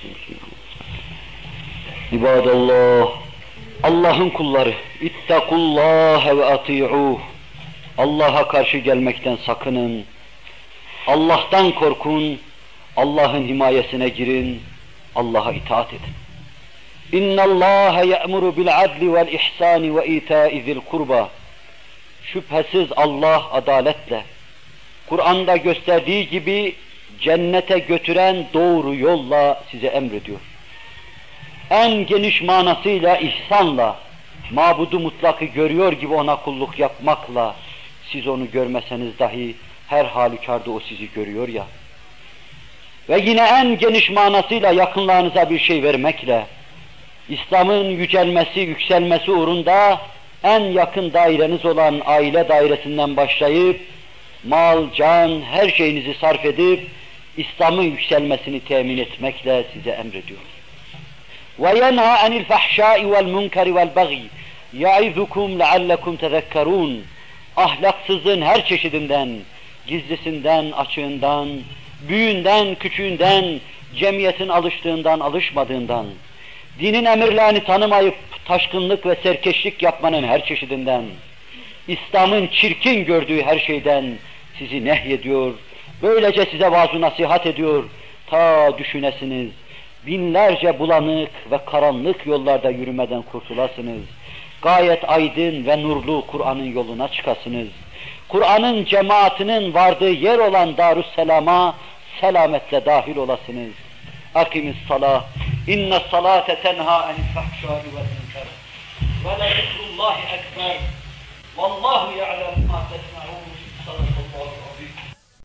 عباد الله Allah'ın kulları ittakullaha ve ati'uh. Allah'a karşı gelmekten sakının. Allah'tan korkun. Allah'ın himayesine girin. Allah'a itaat edin. İnnallâhe ye'muru bil adli vel ihsani ve itâi zil kurba. Şüphesiz Allah adaletle, Kur'an'da gösterdiği gibi cennete götüren doğru yolla size emrediyor. En geniş manasıyla ihsanla, mabudu mutlakı görüyor gibi ona kulluk yapmakla, siz onu görmeseniz dahi her halükarda o sizi görüyor ya. Ve yine en geniş manasıyla yakınlarınıza bir şey vermekle, İslam'ın yücelmesi, yükselmesi uğrunda en yakın daireniz olan aile dairesinden başlayıp, mal, can, her şeyinizi sarf edip, İslam'ın yükselmesini temin etmekle size emrediyor. وَيَنْهَا عَنِ الْفَحْشَاءِ وَالْمُنْكَرِ وَالْبَغْيِ يَعِذُكُمْ لَعَلَّكُمْ تَذَكَّرُونَ. Ahlaksızlığın her çeşidinden, gizlisinden, açığından, büyüğünden, küçüğünden, cemiyetin alıştığından, alışmadığından, dinin emirlerini tanımayıp taşkınlık ve serkeşlik yapmanın her çeşidinden, İslam'ın çirkin gördüğü her şeyden sizi nehyediyor, böylece size vaaz-ı nasihat ediyor, ta düşünesiniz, binlerce bulanık ve karanlık yollarda yürümeden kurtulasınız, gayet aydın ve nurlu Kur'an'ın yoluna çıkasınız, Kur'an'ın cemaatinin vardığı yer olan Darüsselam'a selametle dahil olasınız. Akimis salah, inne salate tenha enil fahşâi vel münker ve le zikrullahi ekber vallahu ya'lem ma tesma'un.